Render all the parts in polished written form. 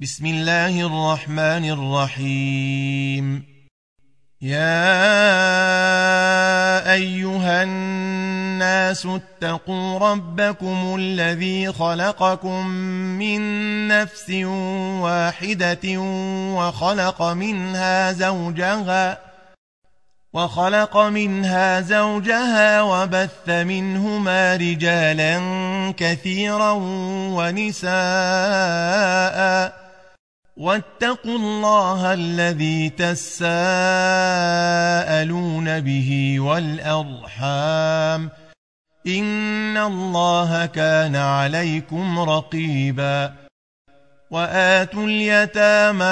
بسم الله الرحمن الرحيم. يا أيها الناس اتقوا ربكم الذي خلقكم من نفس واحدة وخلق منها زوجها وبث منهما رجالا كثيرا ونساء واتقوا الله الذي تساءلون به والأرحام إن الله كان عليكم رقيبا. وآتوا اليتامى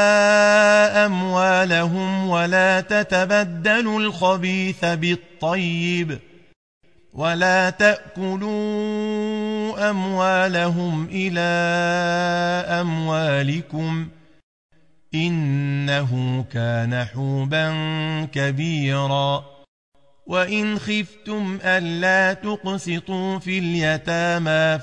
أموالهم ولا تتبدلوا الخبيث بالطيب ولا تأكلوا أموالهم إلى أموالكم إنه كان حوبا كبيرا. وإن خفتم ألا تقسطوا في اليتامى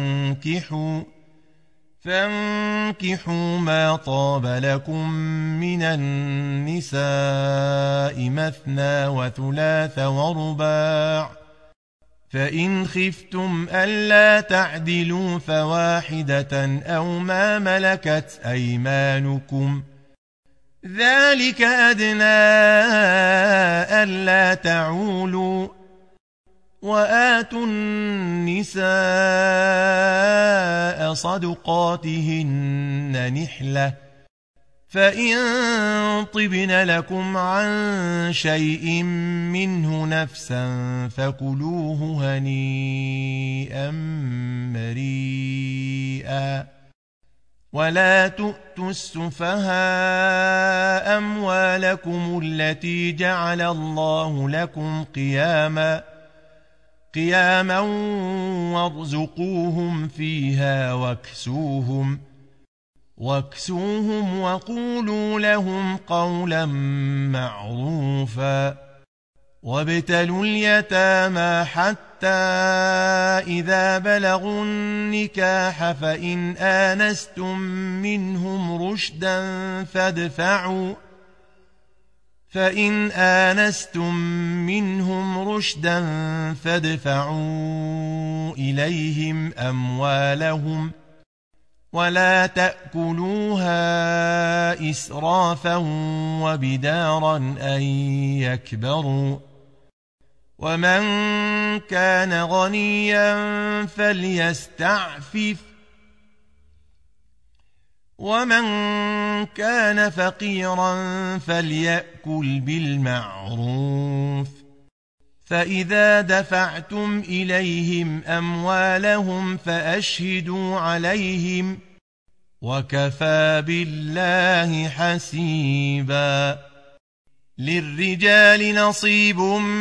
فانكحوا ما طاب لكم من النساء مثنى وثلاث ورباع، فإن خفتم ألا تعدلوا فواحدة أو ما ملكت أيمانكم ذلك أدنى ألا تعولوا. وآتوا النساء صدقاتهن نحلة، فإن طبن لكم عن شيء منه نفسا فكلوه هنيئا مريئا. ولا تؤتوا السفهاء أموالكم التي جعل الله لكم قياما وارزقوهم فيها واكسوهم وقولوا لهم قولا معروفا. وابتلوا اليتامى حتى إذا بلغوا النكاح فإن آنستم منهم رشدا فادفعوا إليهم أموالهم ولا تأكلوها إسرافا وبدارا أن يكبروا. ومن كان غنيا فليستعفف ومن كان فقيرا فليأكل بالمعروف. فإذا دفعتم إليهم أموالهم فأشهدوا عليهم وكفى بالله حسيبا. للرجال نصيب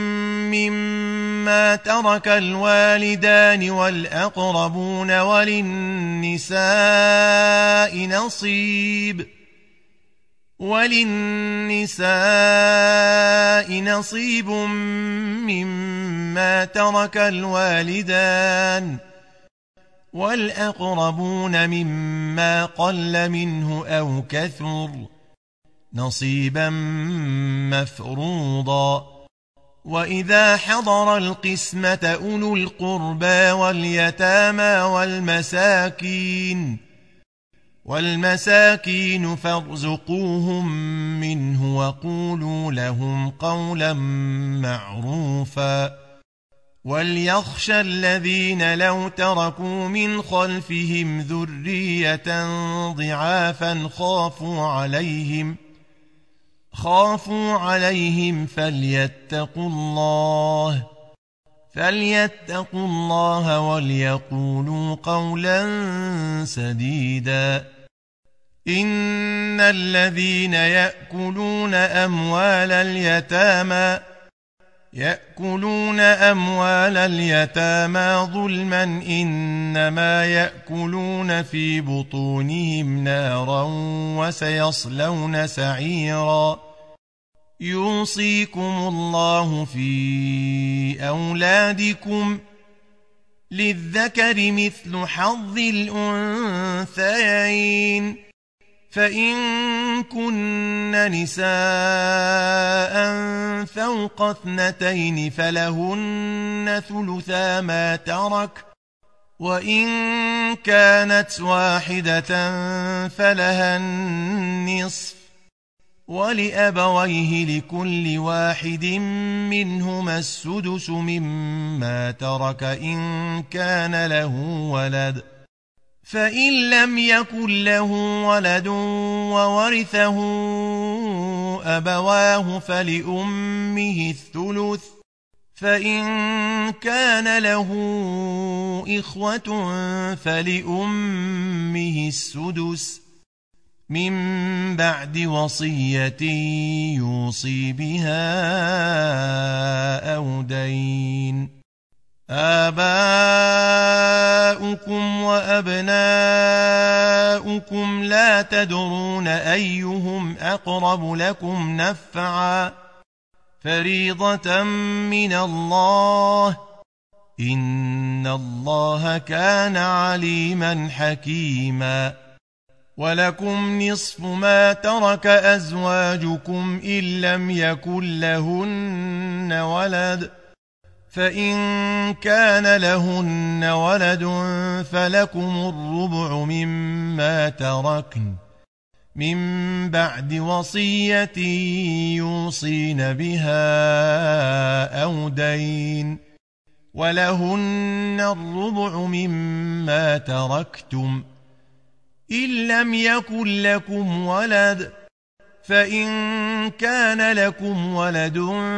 مما ترك الوالدان والأقربون وللنساء نصيب مما ترك الوالدان والأقربون مما قل منه أو كثر نصيبا مفروضا. وإذا حضر القسمة أولو القربى واليتامى والمساكين فارزقوهم منه وقولوا لهم قولا معروفا. وليخشى الذين لو تركوا من خلفهم ذرية ضعافا خافوا عليهم فليتقوا الله وليقولوا قولا سديدا. إن الذين يأكلون أموال اليتامى ظلما إنما يأكلون في بطونهم نارا وسيصلون سعيرا. يوصيكم الله في أولادكم للذكر مثل حظ الأنثيين فإن كن نساء فوق 2 فلهن ثلثا ما ترك، وإن كانت واحدة فلها النصف، ولأبويه لكل واحد منهما السدس مما ترك إن كان له ولد، فإن لم يكن له ولد وورثه أبواه فلأمه الثلث، فإن كان له إخوة فلأمه السدس من بعد وصية يوصي بها أو دين. آباؤكم وأبناؤكم لا تدرون أيهم أقرب لكم نفعا، فريضة من الله، إن الله كان عليما حكيما. ولكم نصف ما ترك أزواجكم إن لم يكن لهن ولد، فإن كان لهن ولد فلكم الربع مما تركن من بعد وصية يوصين بها أو دين، ولهن الربع مما تركتم إن لم يكن لكم ولد، فإن كان لكم ولد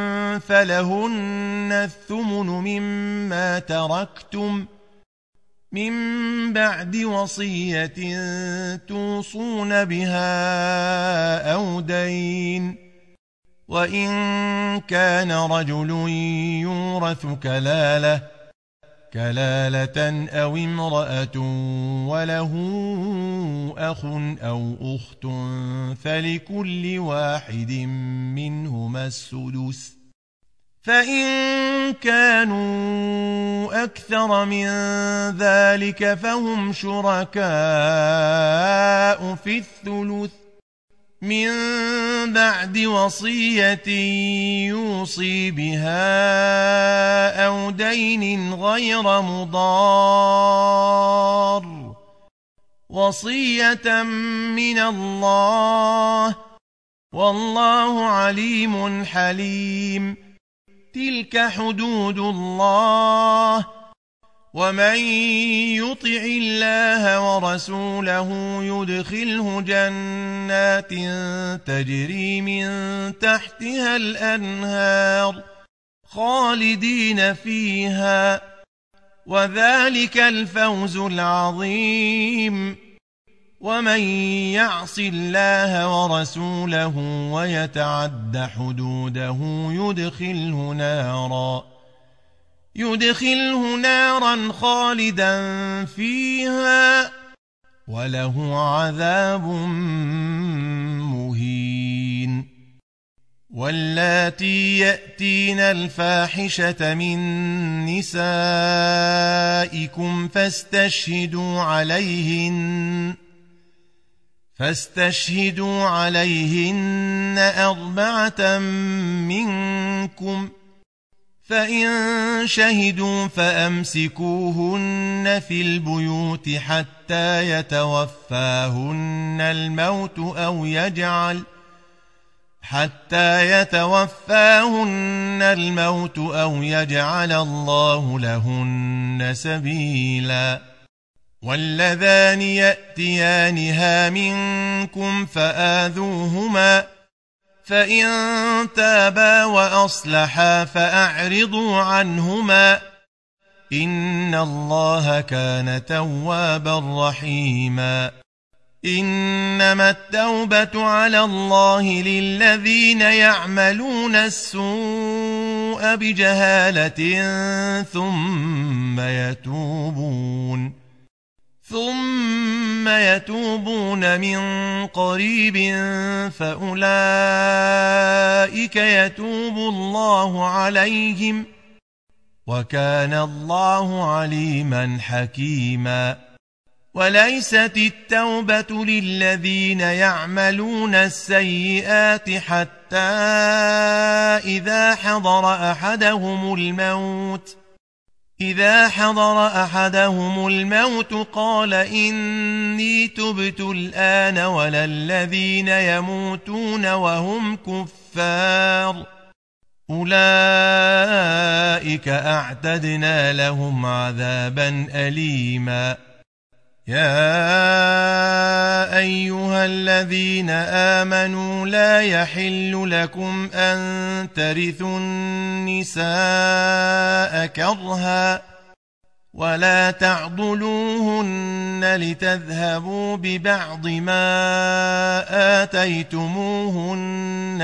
فلهن الثمن مما تركتم من بعد وصية توصون بها أو دين. وإن كان رجل يورث كلالة أو امرأة وله أخ أو أخت فلكل واحد منهما السدس، فإن كانوا أكثر من ذلك فهم شركاء في الثلث من بعد وصية يوصي بها أو دين غير مضار، وصية من الله، والله عليم حليم. تلك حدود الله، ومن يطع الله ورسوله يدخله جنات تجري من تحتها الأنهار خالدين فيها، وذلك الفوز العظيم. ومن يعص الله ورسوله ويتعد حدوده يدخله نارا خالدا فيها وله عذاب مهين. واللاتي يأتين الفاحشة من نسائكم فاستشهدوا عليهن 4 منكم، فإن شهدوا فأمسكوهن في البيوت حتى يتوفاهن الموت أو يجعل الله لهن سبيلا. واللذان يأتيانها منكم فآذوهما، فإن تابا وأصلحا فأعرضوا عنهما، إن الله كان توابا رحيما. إنما التوبة على الله للذين يعملون السوء بجهالة ثم يتوبون من قريب فأولئك يتوب الله عليهم، وكان الله عليما حكيما. وليست التوبة للذين يعملون السيئات حتى إذا حضر أحدهم الموت قال إني تبت الآن ولا الذين يموتون وهم كفار أولئك أعتدنا لهم عذابا أليما يا أيها الذين آمنوا لا يحل لكم أن ترثوا النساء كرها ولا تعضلوهن لتذهبوا ببعض ما آتيتموهن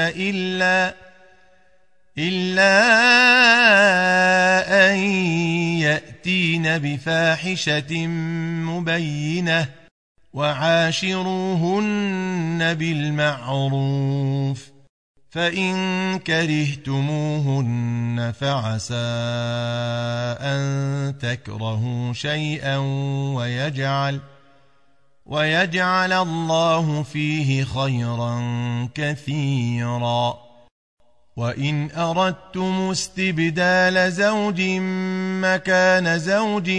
إلا أن يأتين بفاحشة مبينة وعاشروهن بالمعروف فإن كرهتموهن فعسى أن تكرهوا شيئا ويجعل الله فيه خيرا كثيرا وإن أردتم استبدال زوج مكان زوج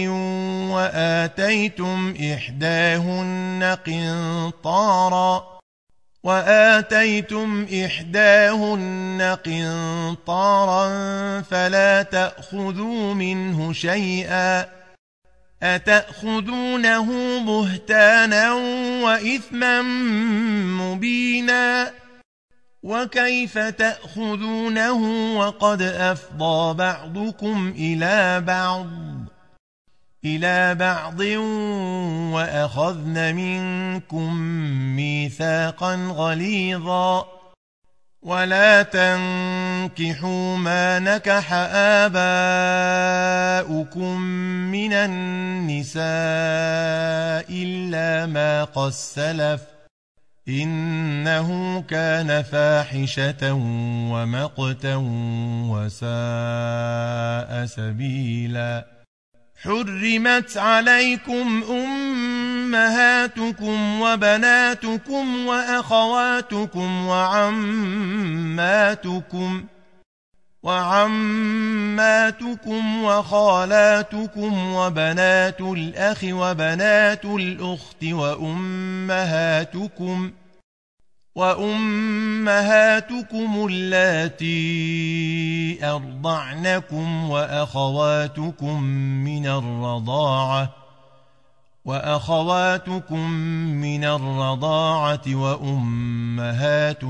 وآتيتم إحداهن قنطارا فلا تأخذوا منه شيئا أتأخذونه بهتانا وإثما مبينا وكيف تأخذونه وقد أفضى بعضكم إلى بعض وأخذن منكم ميثاقا غليظا ولا تنكحوا ما نكح آباؤكم من النساء إلا ما قد سلف إنه كان فاحشة ومقتا وساء سبيلا حرمت عليكم أمهاتكم وبناتكم وأخواتكم وعماتكم وخالاتكم وبنات الأخ وبنات الأخت وأمهاتكم اللاتي أرضعنكم وأخواتكم من الرضاعة وأمهات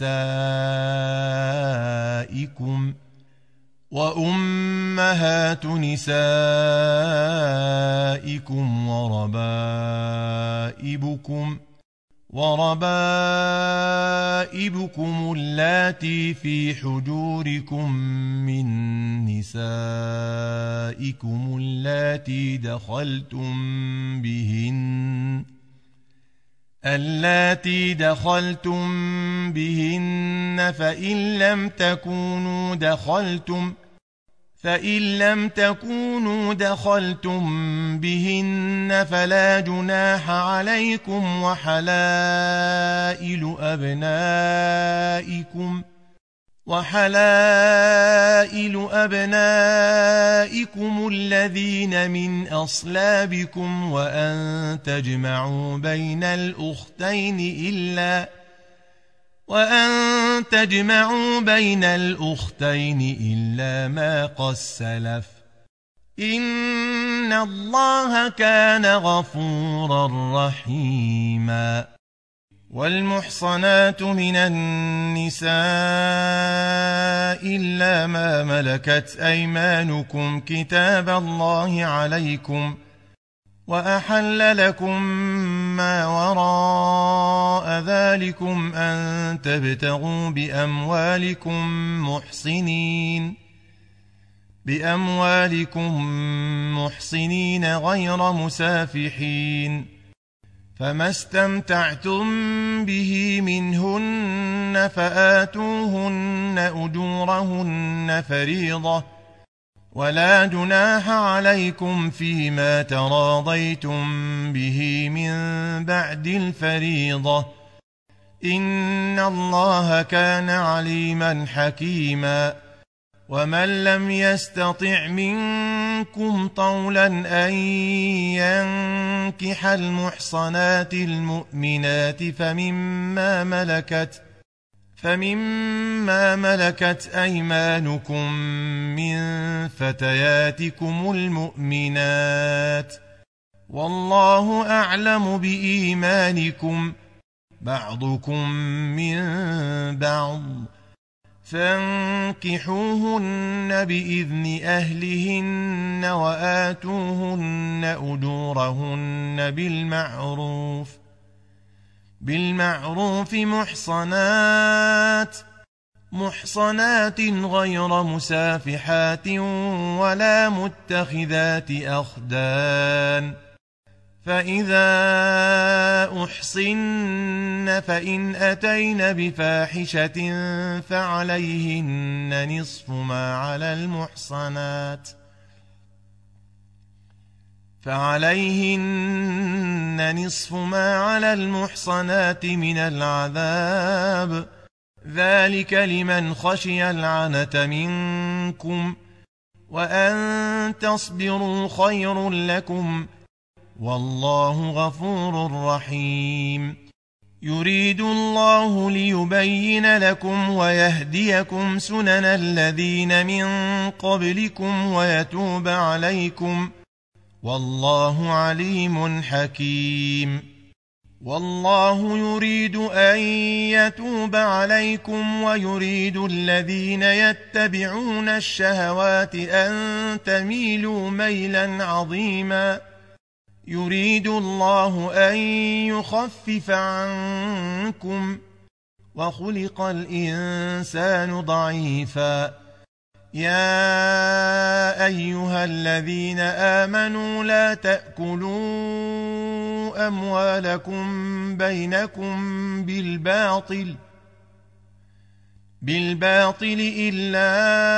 نسائكم وربائبكم اللاتي في حجوركم من نسائكم اللاتي دخلتم بهن فإن لم تكونوا دخلتم بهن فلا جناح عليكم وحلائل أبنائكم الذين من أصلابكم وأن تجمعوا بين الأختين إلا ما قد سلف إن الله كان غفورا رحيما والمحصنات من النساء إلا ما ملكت أيمانكم كتاب الله عليكم وأحل لكم ما وراء ذلكم أن تبتغوا بأموالكم محصنين غير مسافحين فما استمتعتم به منهن فآتوهن أجورهن فريضة ولا جناح عليكم فيما تراضيتم به من بعد الفريضة إن الله كان عليما حكيما ومن لم يستطع منكم طولا أن ينكح المحصنات المؤمنات فمما ملكت أيمانكم من فتياتكم المؤمنات والله أعلم بإيمانكم بعضكم من بعض فانكحوهن بإذن أهلهن وآتوهن أجورهن بالمعروف محصنات غير مسافحات ولا متخذات أخدان فإذا أحصن فإن أتين بفاحشة فعليهن نصف ما على المحصنات من العذاب ذلك لمن خشي العنة منكم وأن تصبروا خير لكم والله غفور رحيم يريد الله ليبين لكم ويهديكم سنن الذين من قبلكم ويتوب عليكم والله عليم حكيم والله يريد أن يتوب عليكم ويريد الذين يتبعون الشهوات أن تميلوا ميلا عظيما يريد الله أن يخفف عنكم وخلق الإنسان ضعيفا يا أيها الذين آمنوا لا تأكلوا أموالكم بينكم بالباطل إلا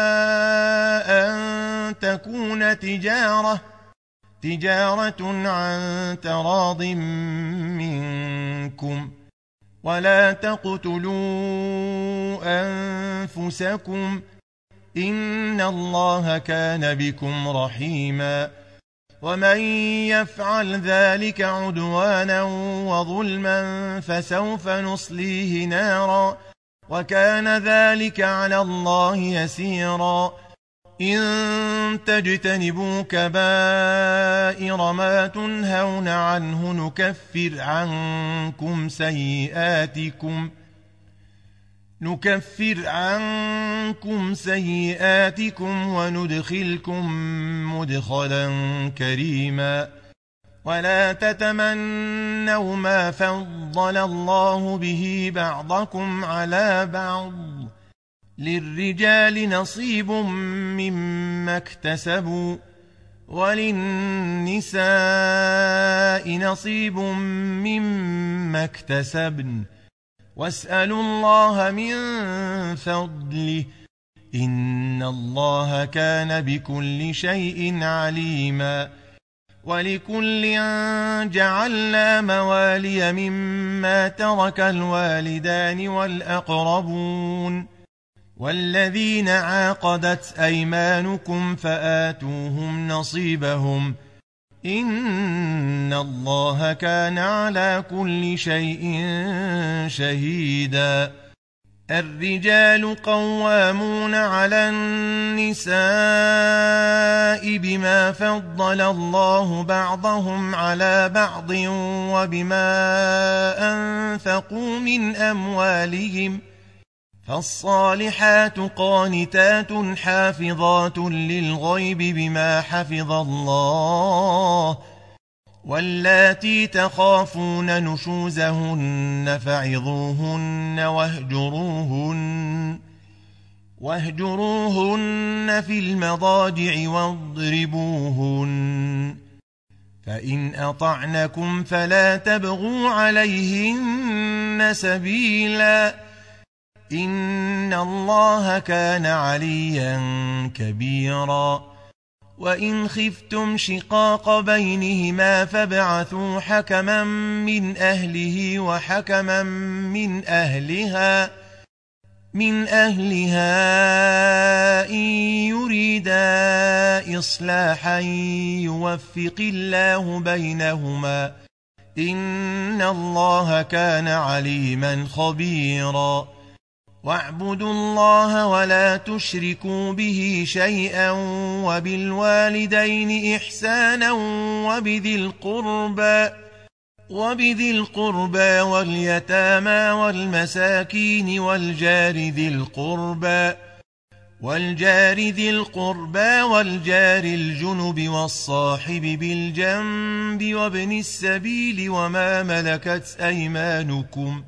أن تكون تجارة عن تراض منكم ولا تقتلوا أنفسكم إن الله كان بكم رحيما ومن يفعل ذلك عدوانا وظلما فسوف نصليه نارا وكان ذلك على الله يسيرا إن تجتنبوا كبائر ما تنهون عنه نكفر عنكم سيئاتكم وندخلكم مدخلا كريما ولا تتمنوا ما فضل الله به بعضكم على بعض للرجال نصيب مما اكتسبوا وللنساء نصيب مما اكتسبن واسألوا الله من فضله إن الله كان بكل شيء عليما ولكل جعلنا موالي مما ترك الوالدان والأقربون والذين عاقدت أيمانكم فآتوهم نصيبهم إن الله كان على كل شيء شهيدا الرجال قوامون على النساء بما فضل الله بعضهم على بعض وبما أنفقوا من أموالهم فالصالحات قانتات حافظات للغيب بما حفظ الله واللاتي تخافون نشوزهن فعظوهن واهجروهن في المضاجع واضربوهن فإن أطعنكم فلا تبغوا عليهن سبيلا إن الله كان عليا كبيرا وإن خفتم شقاق بينهما فابعثوا حكما من أهله وحكما من أهلها إن يريدا إصلاحا يوفق الله بينهما إن الله كان عليما خبيرا واعبدوا الله ولا تشركوا به شيئا وبالوالدين إحسانا وبذي القربى واليتامى والمساكين والجار ذي القربى والجار الجنب والصاحب بالجنب وابن السبيل وما ملكت أيمانكم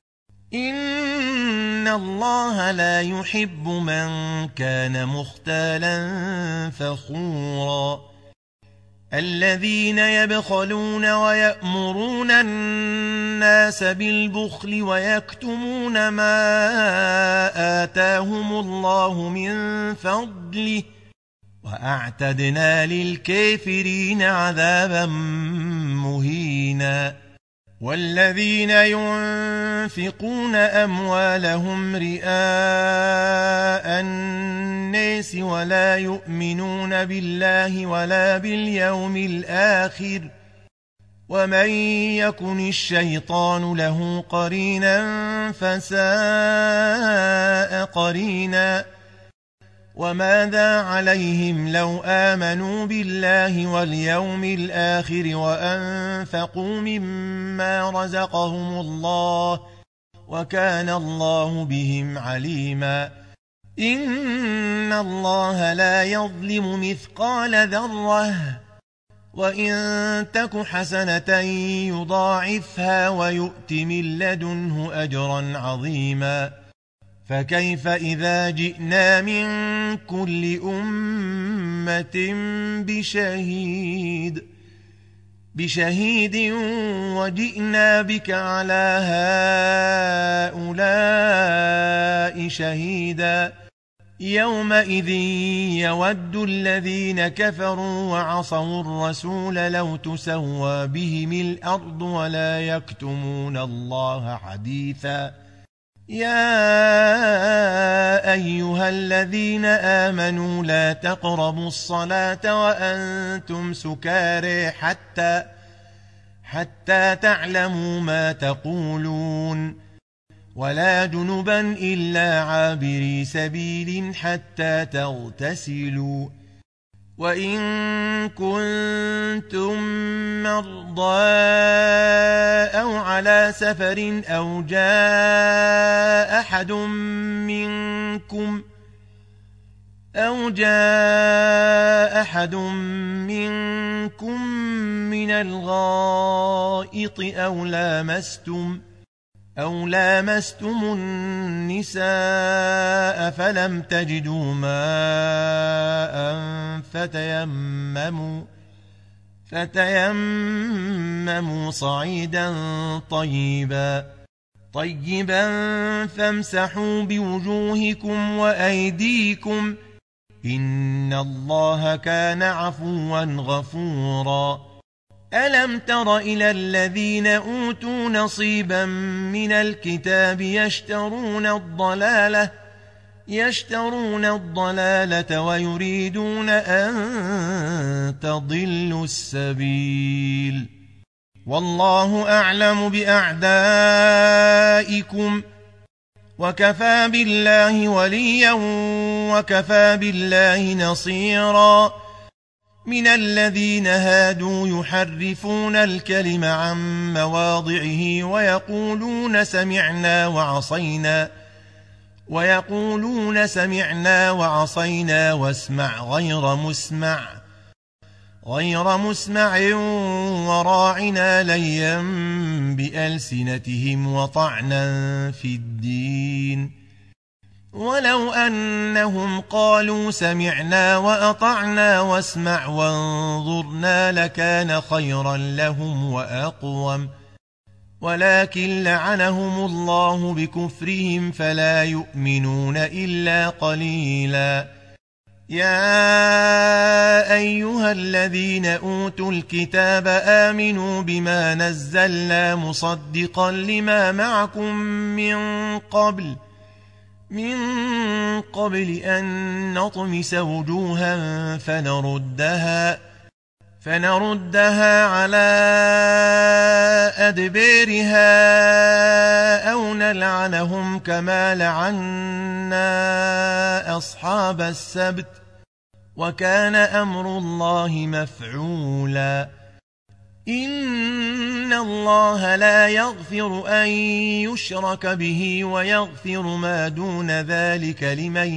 إن الله لا يحب من كان مختالا فخورا الذين يبخلون ويأمرون الناس بالبخل ويكتمون ما آتاهم الله من فضله وأعتدنا للكافرين عذابا مهينا والذين ينفقون أموالهم رئاء الناس ولا يؤمنون بالله ولا باليوم الآخر ومن يكن الشيطان له قرينا فساء قرينا وماذا عليهم لو آمنوا بالله واليوم الآخر وأنفقوا مما رزقهم الله وكان الله بهم عليما إن الله لا يظلم مثقال ذرة وإن تك حسنة يضاعفها ويؤت من لدنه أجرا عظيما فكيف إذا جئنا من كل أمة بشهيد وجئنا بك على هؤلاء شهيدا يومئذ يود الذين كفروا وعصوا الرسول لو تسوى بهم الأرض ولا يكتمون الله حديثا يا أيها الذين آمنوا لا تقربوا الصلاة وأنتم سكارى حتى تعلموا ما تقولون ولا جنبا إلا عابري سبيل حتى تغتسلوا وإن كنتم مرضى أو على سفر أو جاء أحد منكم من الغائط أو لامستم النساء فلم تجدوا ماء فتيمموا صعيدا طيبا فامسحوا بوجوهكم وأيديكم إن الله كان عفوا غفورا ألم تر إلى الذين أوتوا نصيبا من الكتاب يشترون الضلالة ويريدون أن تضلوا السبيل والله أعلم بأعدائكم وكفى بالله وليا وكفى بالله نصيرا من الذين هادوا يحرفون الكلم عن مواضعه ويقولون سمعنا وعصينا واسمع غير مسمع وراعنا ليا بألسنتهم وطعنا في الدين ولو أنهم قالوا سمعنا وأطعنا واسمع وانظرنا لكان خيرا لهم وأقوم ولكن لعنهم الله بكفرهم فلا يؤمنون إلا قليلا يا أيها الذين أوتوا الكتاب آمنوا بما نزلنا مصدقا لما معكم من قبل أن نطمس وجوها فنردها على أدبارها أو نلعنهم كما لعنا أصحاب السبت وكان أمر الله مفعولا إن الله لا يغفر أن يشرك به ويغفر ما دون ذلك لمن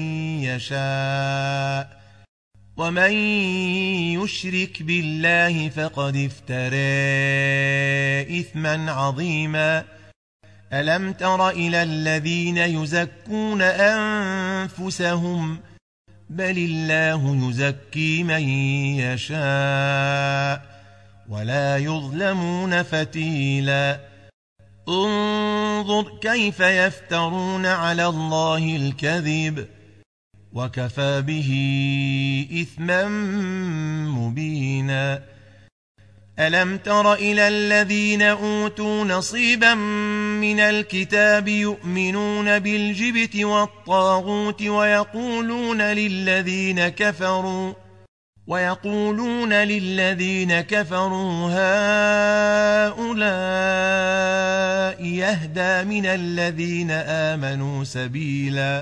يشاء ومن يشرك بالله فقد افترى إثما عظيما ألم تر إلى الذين يزكون أنفسهم بل الله يزكي من يشاء ولا يظلمون فتيلا انظر كيف يفترون على الله الكذب وكفى به إثما مبينا ألم تر إلى الذين أوتوا نصيبا من الكتاب يؤمنون بالجبت والطاغوت ويقولون للذين كفروا هؤلاء يهدى من الذين آمنوا سبيلا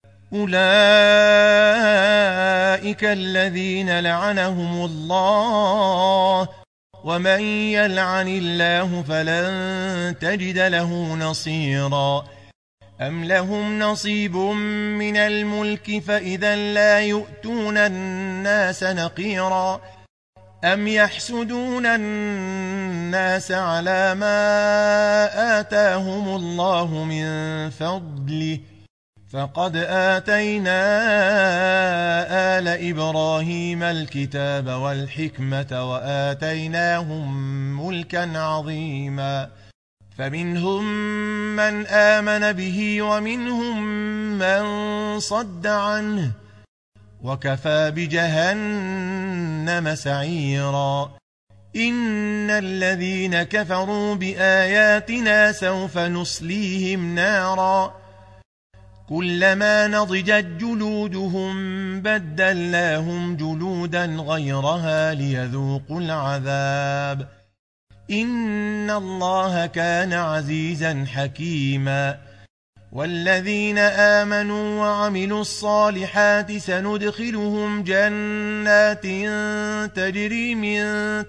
أولئك الذين لعنهم الله ومن يلعن الله فلن تجد له نصيرا أم لهم نصيب من الملك فإذا لا يؤتون الناس نقيرا أم يحسدون الناس على ما آتاهم الله من فضله فقد آتينا آل إبراهيم الكتاب والحكمة وآتيناهم ملكا عظيما فمنهم من آمن به ومنهم من صد عنه وكفى بجهنم سعيرا إن الذين كفروا بآياتنا سوف نصليهم نارا كلما نضجت جلودهم بدلناهم جلودا غيرها ليذوقوا العذاب إن الله كان عزيزا حكيما والذين آمنوا وعملوا الصالحات سندخلهم جنات تجري من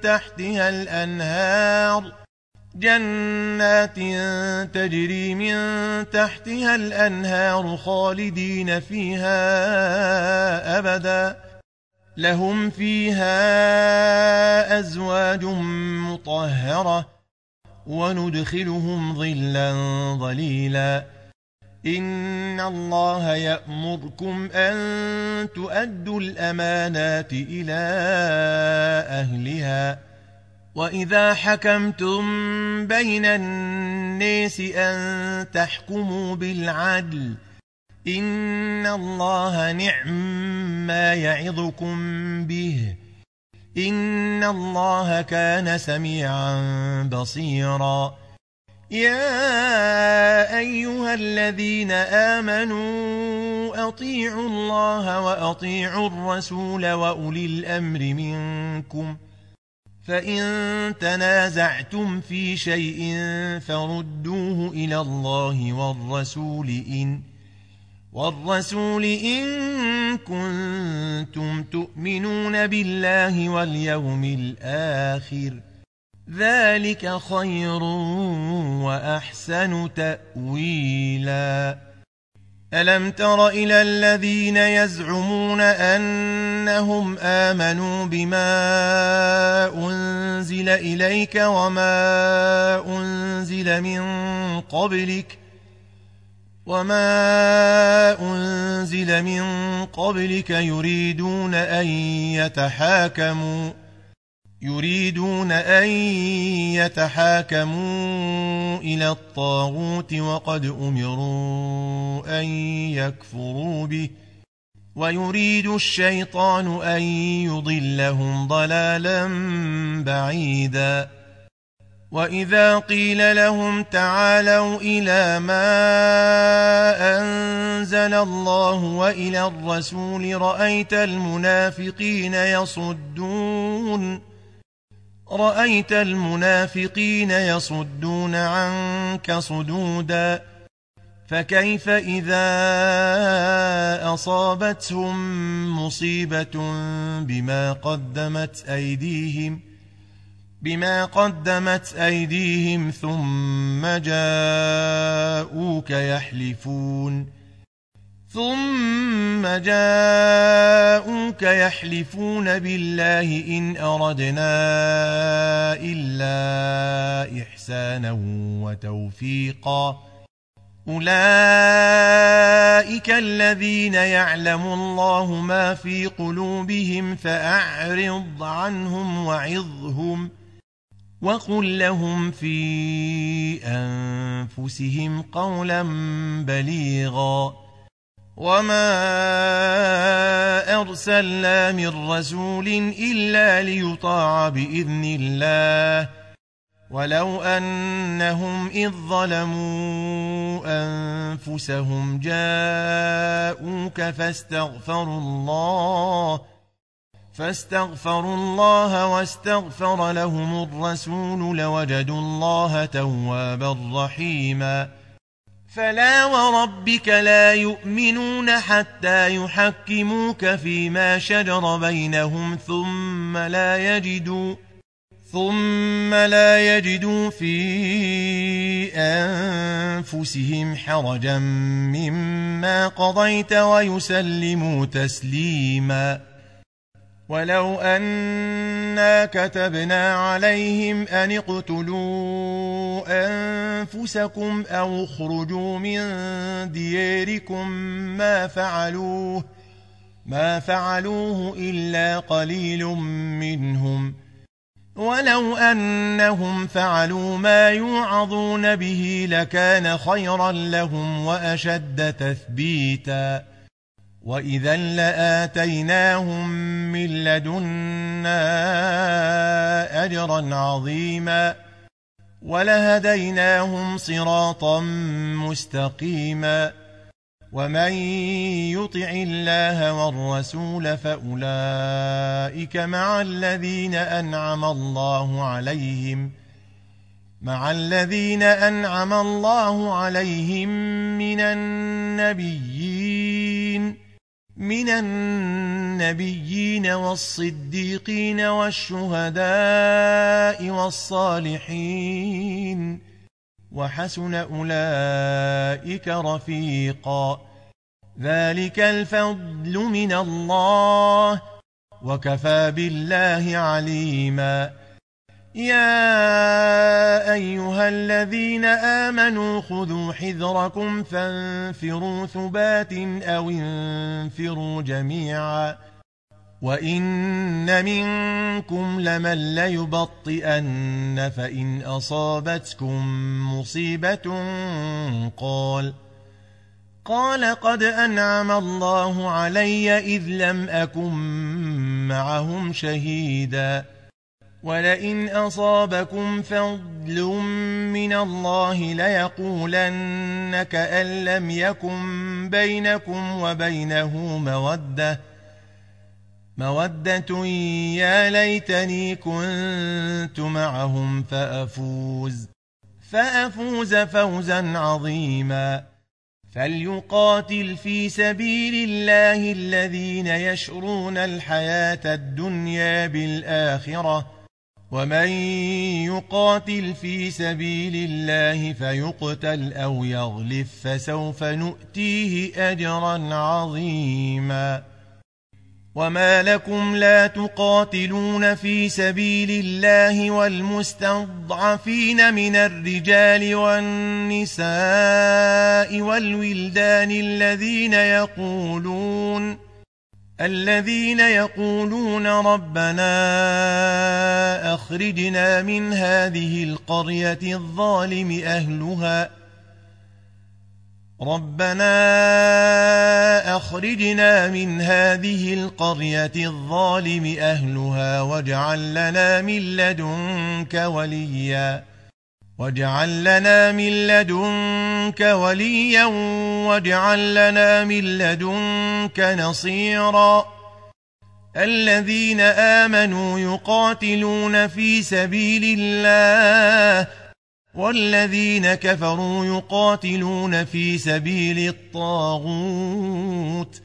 تحتها الأنهار خالدين فيها أبدا لهم فيها أزواج مطهرة وندخلهم ظلا ظليلا إن الله يأمركم أن تؤدوا الأمانات إلى أهلها وإذا حكمتم بين الناس أن تحكموا بالعدل إن الله نعم ما يعظكم به إن الله كان سميعا بصيرا يا أيها الذين آمنوا أطيعوا الله وأطيعوا الرسول وأولي الأمر منكم فإن تنازعتم في شيء فردوه إلى الله والرسول إن كنتم تؤمنون بالله واليوم الآخر ذلك خير وأحسن تأويلا ألم تر إلى الذين يزعمون أنهم آمنوا بما أنزل إليك وما أنزل من قبلك يريدون أن يتحاكموا إلى الطاغوت وقد أمروا أن يكفروا به ويريد الشيطان أن يضلهم ضلالا بعيدا وإذا قيل لهم تعالوا إلى ما أنزل الله وإلى الرسول رأيت المنافقين يصدون عنك صدودا فكيف إذا أصابتهم مصيبة بما قدمت أيديهم ثم جاءوك يحلفون بالله إن أردنا إلا إحسانا وتوفيقا أولئك الذين يعلم الله ما في قلوبهم فأعرض عنهم وعظهم وقل لهم في أنفسهم قولا بليغا وما أرسلنا من رسول إلا ليطاع بإذن الله ولو أنهم إذ ظلموا أنفسهم جاءوك فاستغفروا الله واستغفر لهم الرسول لوجدوا الله توابا رحيما فلا وربك لا يؤمنون حتى يحكموك فيما شجر بينهم ثم لا يجدوا في أنفسهم حرجا مما قضيت ويسلموا تسليما ولو أنا كتبنا عليهم أن اقتلوا أنفسكم أو اخرجوا من دياركم ما فعلوه إلا قليل منهم ولو أنهم فعلوا ما يوعظون به لكان خيرا لهم وأشد تثبيتا وإذا لآتيناهم من لدنا أجرا عظيما ولهديناهم صراطا مستقيما ومن يطع الله والرسول فأولئك مع الذين أنعم الله عليهم من النبيين والصديقين والشهداء والصالحين وحسن أولئك رفيقا ذلك الفضل من الله وكفى بالله عليما يا أيها الذين آمنوا خذوا حذركم فانفروا ثبات أو انفروا جميعا وإن منكم لمن ليبطئن فإن أصابتكم مصيبة قال قد أنعم الله علي إذ لم أكن معهم شهيدا ولئن أصابكم فضل من الله ليقولن كأن لم يكن بينكم وبينه مودة يا ليتني كنت معهم فأفوز فوزا عظيما فليقاتل في سبيل الله الذين يشرون الحياة الدنيا بالآخرة ومن يقاتل في سبيل الله فيقتل أو يغلف فسوف نؤتيه أجرا عظيما وما لكم لا تقاتلون في سبيل الله والمستضعفين من الرجال والنساء والولدان الذين يقولون ربنا أخرجنا من هذه القرية الظالم أهلها ربنا أخرجنا من هذه القرية الظالم أهلها واجعل لنا من لدنك وليا واجعل لنا من لدنك نصيرا الذين آمنوا يقاتلون في سبيل الله والذين كفروا يقاتلون في سبيل الطاغوت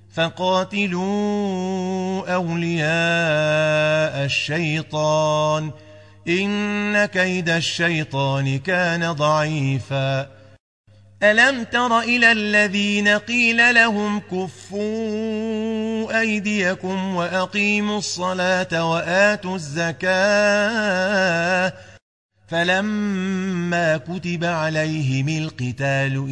فقاتلوا أولياء الشيطان إن كيد الشيطان كان ضعيفا ألم تر إلى الذين قيل لهم كفوا أيديكم وأقيموا الصلاة وآتوا الزكاة فلما كتب عليهم القتال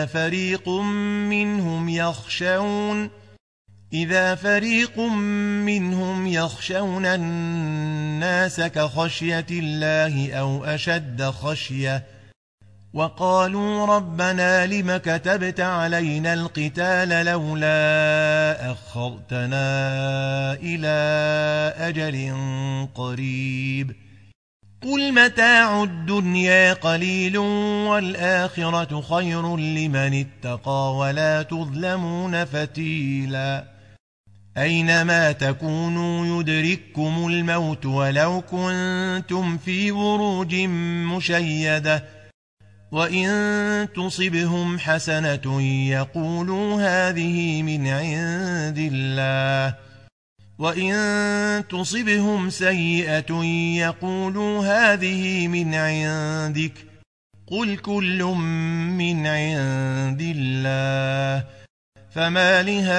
إذا فريق منهم يخشون الناس كخشية الله أو أشد خشية وقالوا ربنا لم كتبت علينا القتال لولا أخرتنا إلى أجل قريب قل متاع الدنيا قليل والآخرة خير لمن اتقى ولا تظلمون فتيلا أينما تكونوا يدرككم الموت ولو كنتم في بروج مشيدة وإن تصبهم حسنة يقولوا هذه من عند الله وإن تصبهم سيئة يقولوا هذه من عندك قل كل من عند الله فما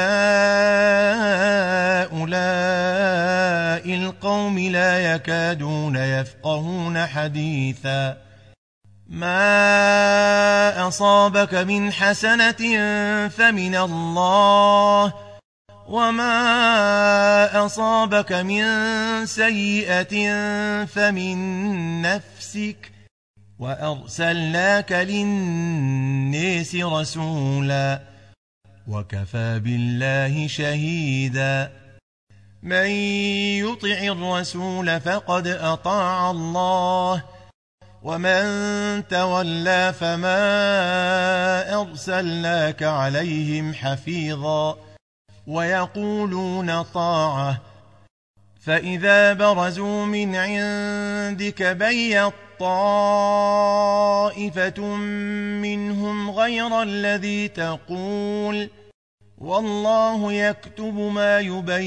لهؤلاء القوم لا يكادون يفقهون حديثا ما أصابك من حسنة فمن الله وما أصابك من سيئة فمن نفسك وأرسلناك للناس رسولا وكفى بالله شهيدا من يطع الرسول فقد أطاع الله ومن تولى فما أرسلناك عليهم حفيظا ويقولون طاعة فإذا برزوا من عندك بيت طائفة منهم غير الذي تقول والله يكتب ما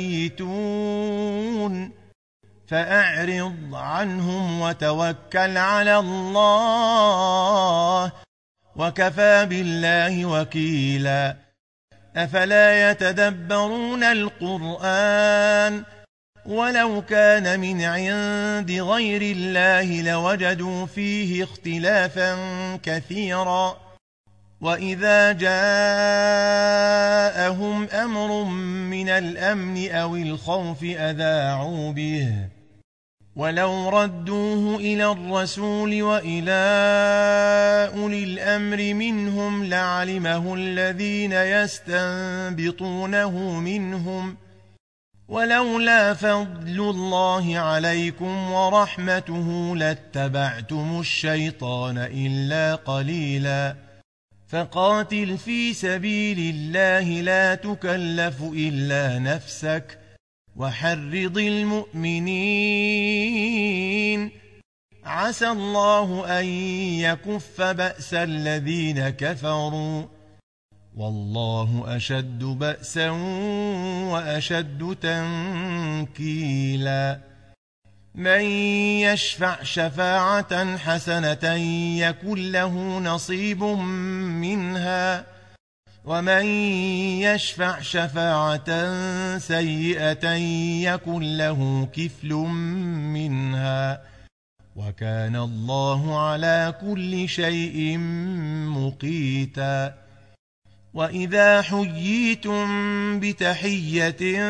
يبيتون فأعرض عنهم وتوكل على الله وكفى بالله وكيلا أفلا يتدبرون القرآن ولو كان من عند غير الله لوجدوا فيه اختلافا كثيرا وإذا جاءهم أمر من الأمن أو الخوف أذاعوا به ولو ردوه إلى الرسول وإلى أولي الأمر منهم لعلمه الذين يستنبطونه منهم ولولا فضل الله عليكم ورحمته لاتبعتم الشيطان إلا قليلا فقاتل في سبيل الله لا تكلف إلا نفسك وحرض المؤمنين عسى الله أن يكف بأس الذين كفروا والله أشد بأسا وأشد تنكيلا من يشفع شفاعة حسنة يكن له نصيب منها ومن يشفع شفاعة سيئة يكن له كفل منها وكان الله على كل شيء مقيتا وإذا حييتم بتحية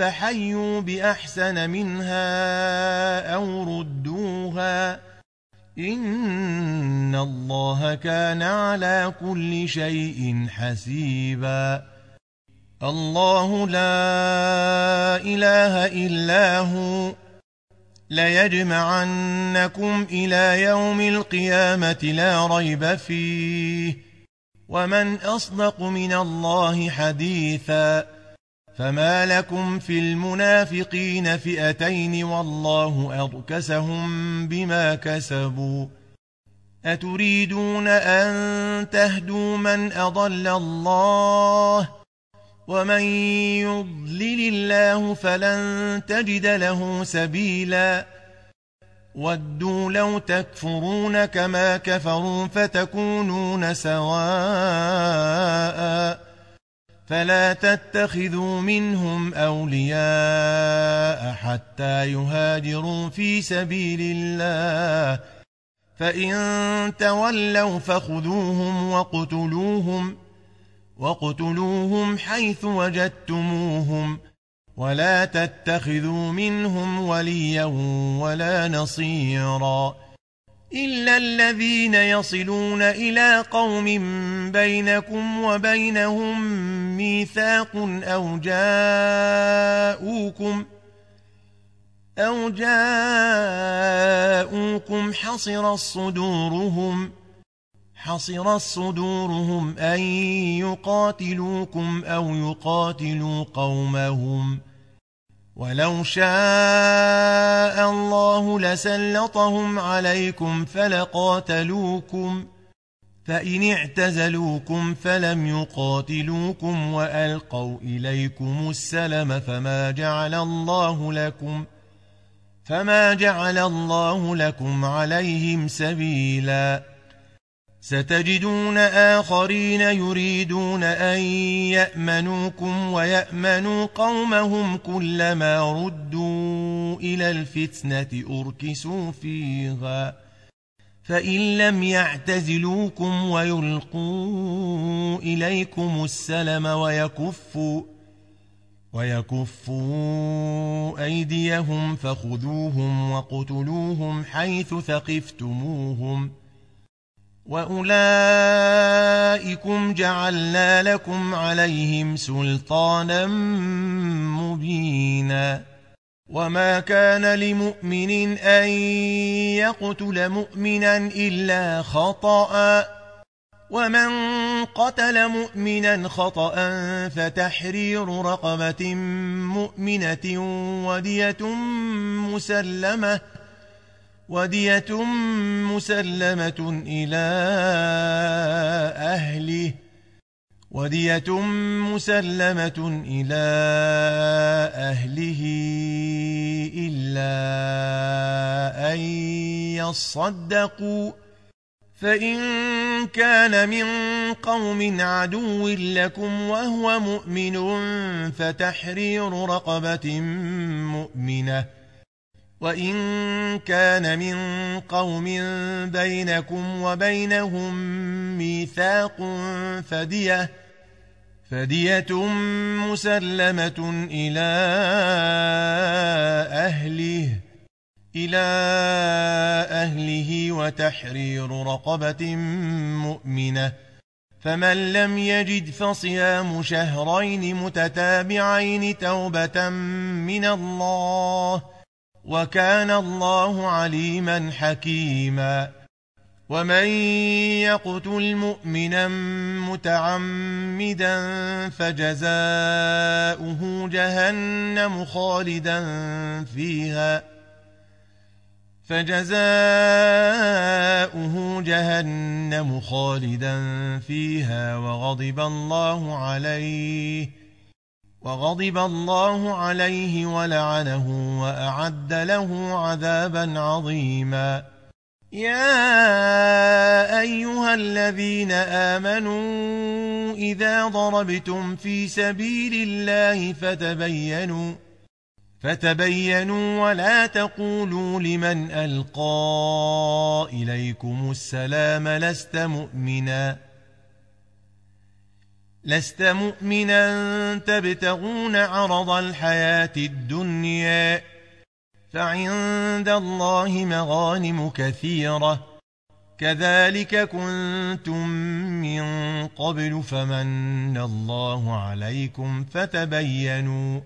فحيوا بأحسن منها أو ردوها إن الله كان على كل شيء حسيبا. الله لا إله إلا هو ليجمعنكم إلى يوم القيامة لا ريب فيه ومن أصدق من الله حديثا. فما لكم في المنافقين فئتين والله أركسهم بما كسبوا أتريدون أن تهدوا من أضل الله ومن يضلل الله فلن تجد له سبيلا. ودوا لو تكفرون كما كفروا فتكونون سواء فلا تتخذوا منهم أولياء حتى يهاجروا في سبيل الله فإن تولوا فخذوهم وقتلوهم حيث وجدتموهم ولا تتخذوا منهم وليا ولا نصيرا إلا الذين يصلون إلى قوم بينكم وبينهم ميثاق أو جاءوكم حصر صدورهم أن يقاتلوكم أو يقاتلوا قومهم ولو شاء الله لسلطهم عليكم فلقاتلوكم فإن اعتزلوكم فلم يقاتلوكم وألقوا إليكم السلم فما جعل الله لكم عليهم سبيلا. ستجدون آخرين يريدون أن يأمنوكم ويأمنوا قومهم كلما ردوا إلى الفتنة أركسوا فيها فإن لم يعتزلوكم ويلقوا إليكم السلم ويكفوا أيديهم فخذوهم وقتلوهم حيث ثقفتموهم وأولئكم جعلنا لكم عليهم سلطانا مبينا. وما كان لمؤمن أن يقتل مؤمنا إلا خطأ ومن قتل مؤمنا خطأ فتحرير رقبة مؤمنة ودية مسلمة إلى أهله إلا أن يصدقوا فإن كان من قوم عدو لكم وهو مؤمن فتحرير رقبة مؤمنة وإن كان من قوم بينكم وبينهم ميثاق فدية مسلمة إلى أهله وتحرير رقبة مؤمنة فمن لم يجد فصيام شهرين متتابعين توبة من الله وكان الله عليما حكيما. ومن يقتل مؤمنا متعمدا فجزاؤه جهنم خالدا فيها وغضب الله عليه ولعنه وأعد له عذابا عظيما. يا أيها الذين آمنوا إذا ضربتم في سبيل الله فتبينوا ولا تقولوا لمن ألقى إليكم السلام لست مؤمنا تبتغون عرض الحياة الدنيا فعند الله مغانم كثيرة كذلك كنتم من قبل فمن الله عليكم فتبينوا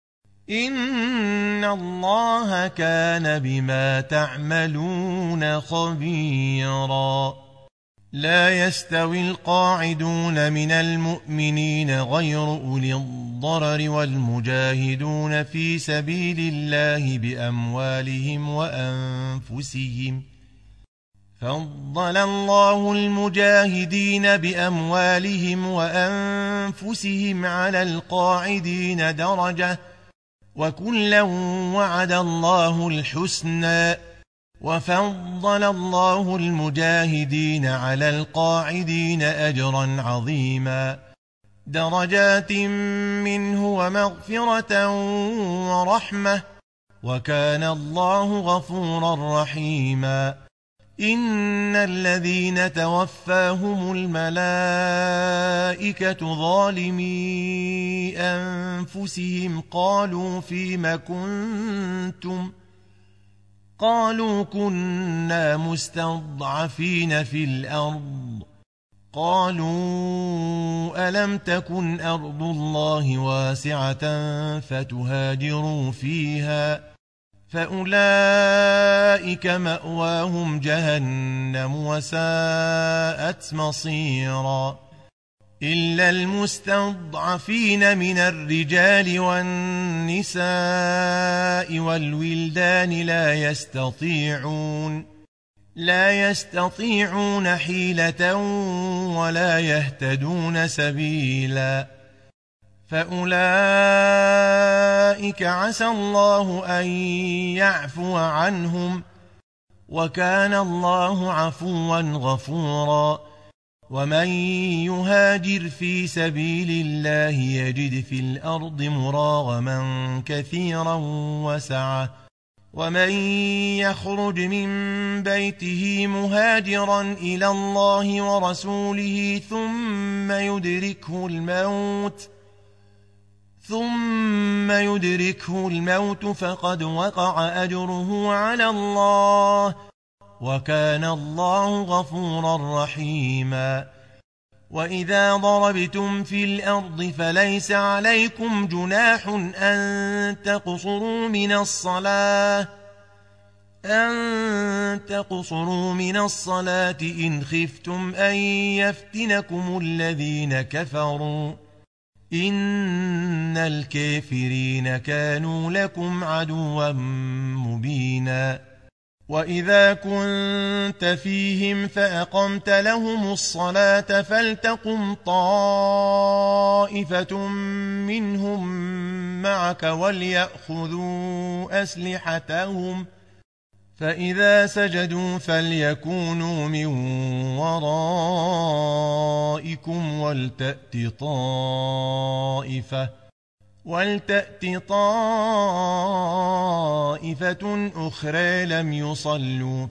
إن الله كان بما تعملون خبيرا لا يستوي القاعدون من المؤمنين غير أولي الضرر والمجاهدون في سبيل الله بأموالهم وأنفسهم فضل الله المجاهدين بأموالهم وأنفسهم على القاعدين درجة وكلا وعد الله الحسنى وفضل الله المجاهدين على القاعدين أجرا عظيما درجات منه ومغفرة ورحمة وكان الله غفورا رحيما إن الذين توفاهم الملائكة ظالمي أنفسهم قالوا فيم كنتم قالوا كنا مستضعفين في الأرض قالوا ألم تكن أرض الله واسعة فتهاجروا فيها فأولئك مأواهم جهنم وساءت مصيرا إلا المستضعفين من الرجال والنساء والولدان لا يستطيعون حيلة ولا يهتدون سبيلا فأولئك عسى الله أن يعفو عنهم وكان الله عفوا غفورا ومن يهاجر في سبيل الله يجد في الأرض مراغما كثيرا وسعة ومن يخرج من بيته مهاجرا إلى الله ورسوله ثم يدركه الموت فقد وقع أجره على الله وكان الله غفورا رحيما وإذا ضربتم في الأرض فليس عليكم جناح أن تقصروا من الصلاة إن خفتم أن يفتنكم الذين كفروا إن الكافرين كانوا لكم عدوا مبينا وإذا كنت فيهم فأقمت لهم الصلاة فلتقم طائفة منهم معك وليأخذوا أسلحتهم فإذا سجدوا فليكونوا من ورائكم ولتأت طائفة أخرى لم يصلوا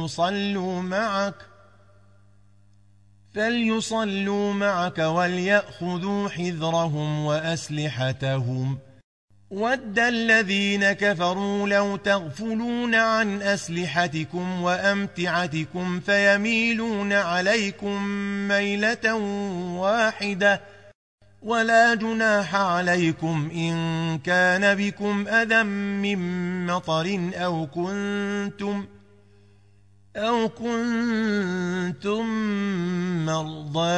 فليصلوا معك وليأخذوا حذرهم وأسلحتهم ود الذين كفروا لو تغفلون عن أسلحتكم وأمتعتكم فيميلون عليكم ميلة واحدة ولا جناح عليكم إن كان بكم أذى من مطر أو كنتم مرضى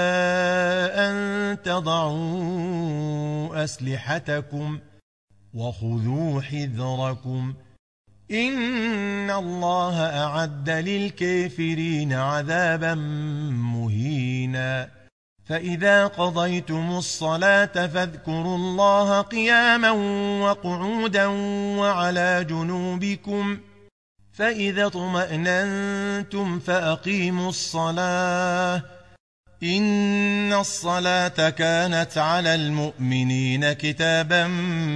أن تضعوا أسلحتكم وخذوا حذركم إن الله أعد للكافرين عذابا مهينا فإذا قضيتم الصلاة فاذكروا الله قياما وقعودا وعلى جنوبكم فإذا اطمأننتم فأقيموا الصلاة إن الصلاة كانت على المؤمنين كتابا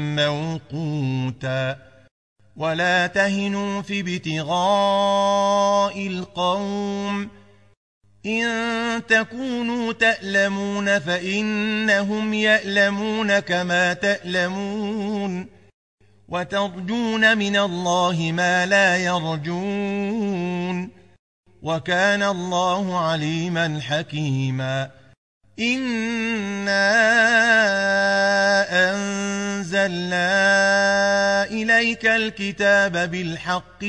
موقوتا ولا تهنوا في ابتغاء القوم إن تكونوا تألمون فإنهم يألمون كما تألمون وترجون من الله ما لا يرجون وكان الله عليما حكيما إنا أنزلنا إليك الكتاب بالحق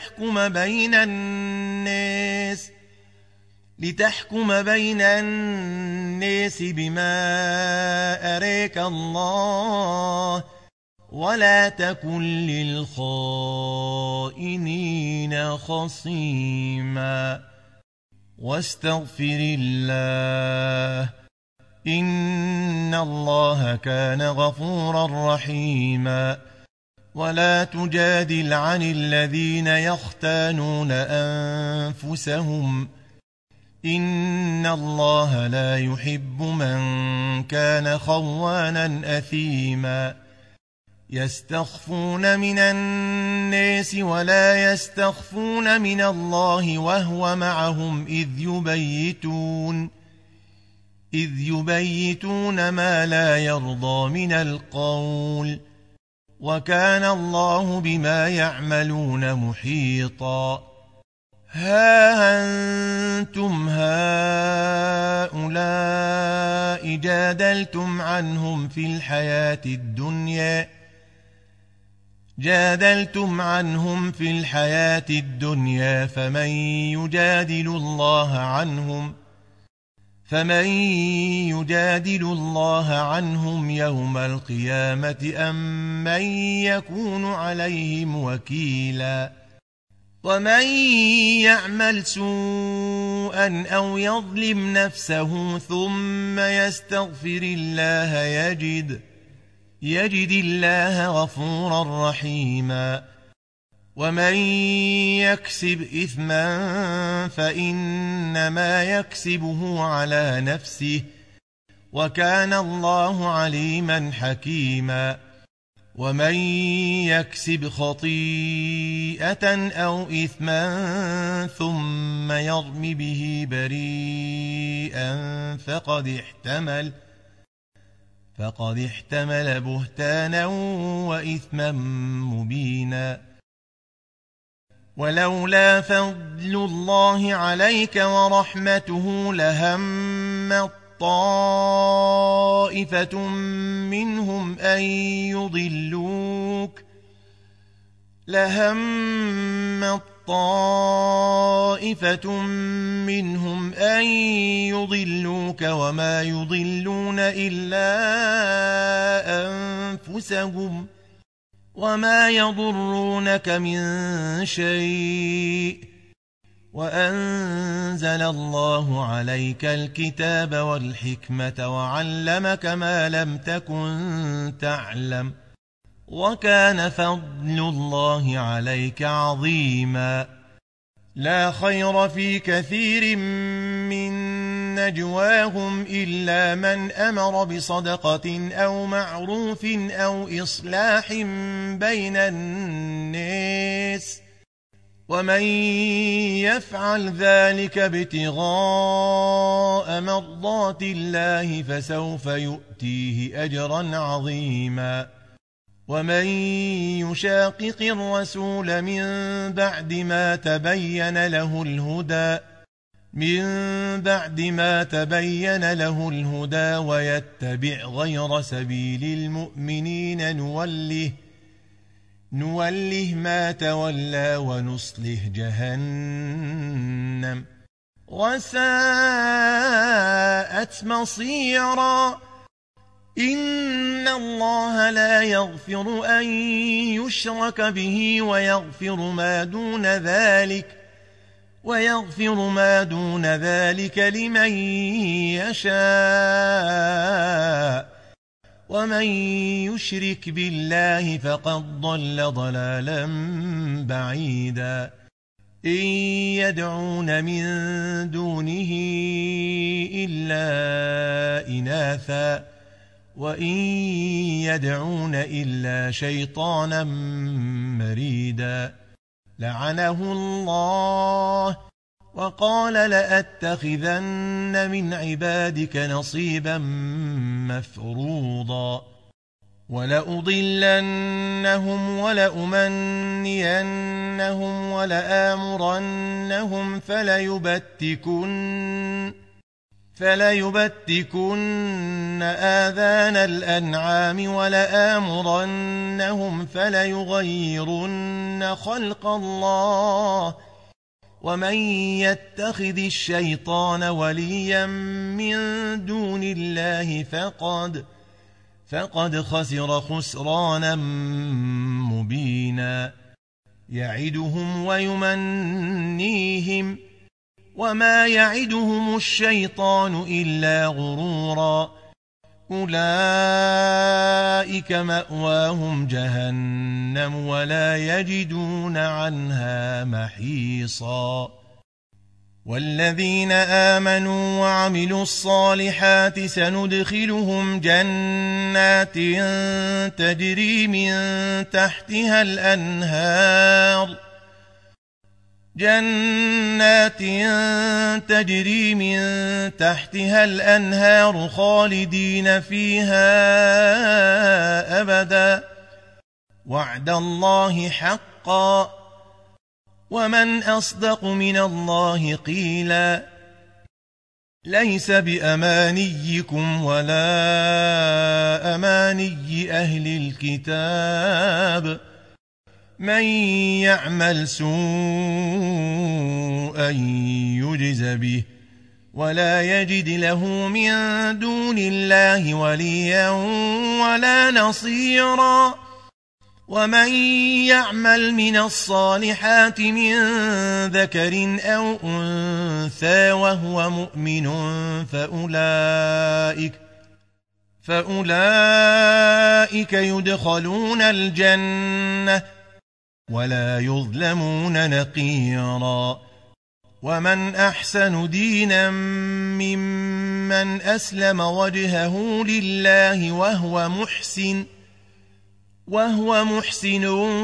لتحكم بين الناس بما أريك الله ولا تكن للخائنين خصيما واستغفر الله إن الله كان غفورا رحيما ولا تجادل عن الذين يختانون أنفسهم إن الله لا يحب من كان خوانا أثيما يستخفون من الناس ولا يستخفون من الله وهو معهم إذ يبيتون ما لا يرضى من القول وكان الله بما يعملون محيطا ها أنتم هؤلاء جادلتم عنهم في الحياة الدنيا فمن يجادل الله عنهم يوم القيامة أم من يكون عليهم وكيلا ومن يعمل سوءا أو يظلم نفسه ثم يستغفر الله يجد الله غفورا رحيما ومن يكسب إثما فإنما يكسبه على نفسه وكان الله عليما حكيما ومن يكسب خطيئة أو إثما ثم يرم به بريئا فقد احتمل بهتانا وإثما مبينا ولولا فضل الله عليك ورحمته لهمت طائفة منهم أن يضلوك وما يضلون إلا أنفسهم وما يضرونك من شيء وأنزل الله عليك الكتاب والحكمة وعلمك ما لم تكن تعلم وكان فضل الله عليك عظيما لا خير في كثير من نجواهم إلا من أمر بصدقة أو معروف أو إصلاح بين الناس ومن يفعل ذلك ابتغاء مرضات الله فسوف يؤتيه أجرا عظيما ومن يشاقق الرسول من بعد ما تبين له الهدى ويتبع غير سبيل المؤمنين نوله ما تولى ونصله جهنم وساءت مصيرا إن الله لا يغفر أن يشرك به ويغفر ما دون ذلك لمن يشاء ومن يشرك بالله فقد ضل ضلالا بعيدا إن يدعون من دونه إلا إناثا وإن يدعون إلا شيطانا مريدا لعنه الله وقال لأتخذن من عبادك نصيبا مفروضا ولأضلنهم ولأمنينهم ولآمرنهم فليبتكن آذان الأنعام ولآمرنهم فليغيرن خلق الله ومن يتخذ الشيطان وليا من دون الله فقد خسر خسرانا مبينا يعدهم ويمنيهم وما يعدهم الشيطان إلا غرورا أولئك مأواهم جهنم ولا يجدون عنها محيصا والذين آمنوا وعملوا الصالحات سندخلهم جنات تجري من تحتها الأنهار خالدين فيها أبدا وعد الله حقا ومن أصدق من الله قيلا ليس بأمانيكم ولا أماني أهل الكتاب من يعمل سوءا يجز به ولا يجد له من دون الله وليا ولا نصيرا ومن يعمل من الصالحات من ذكر أو أنثى وهو مؤمن فأولئك يدخلون الجنة ولا يظلمون نقيرا ومن أحسن دينا ممن أسلم وجهه لله وهو محسن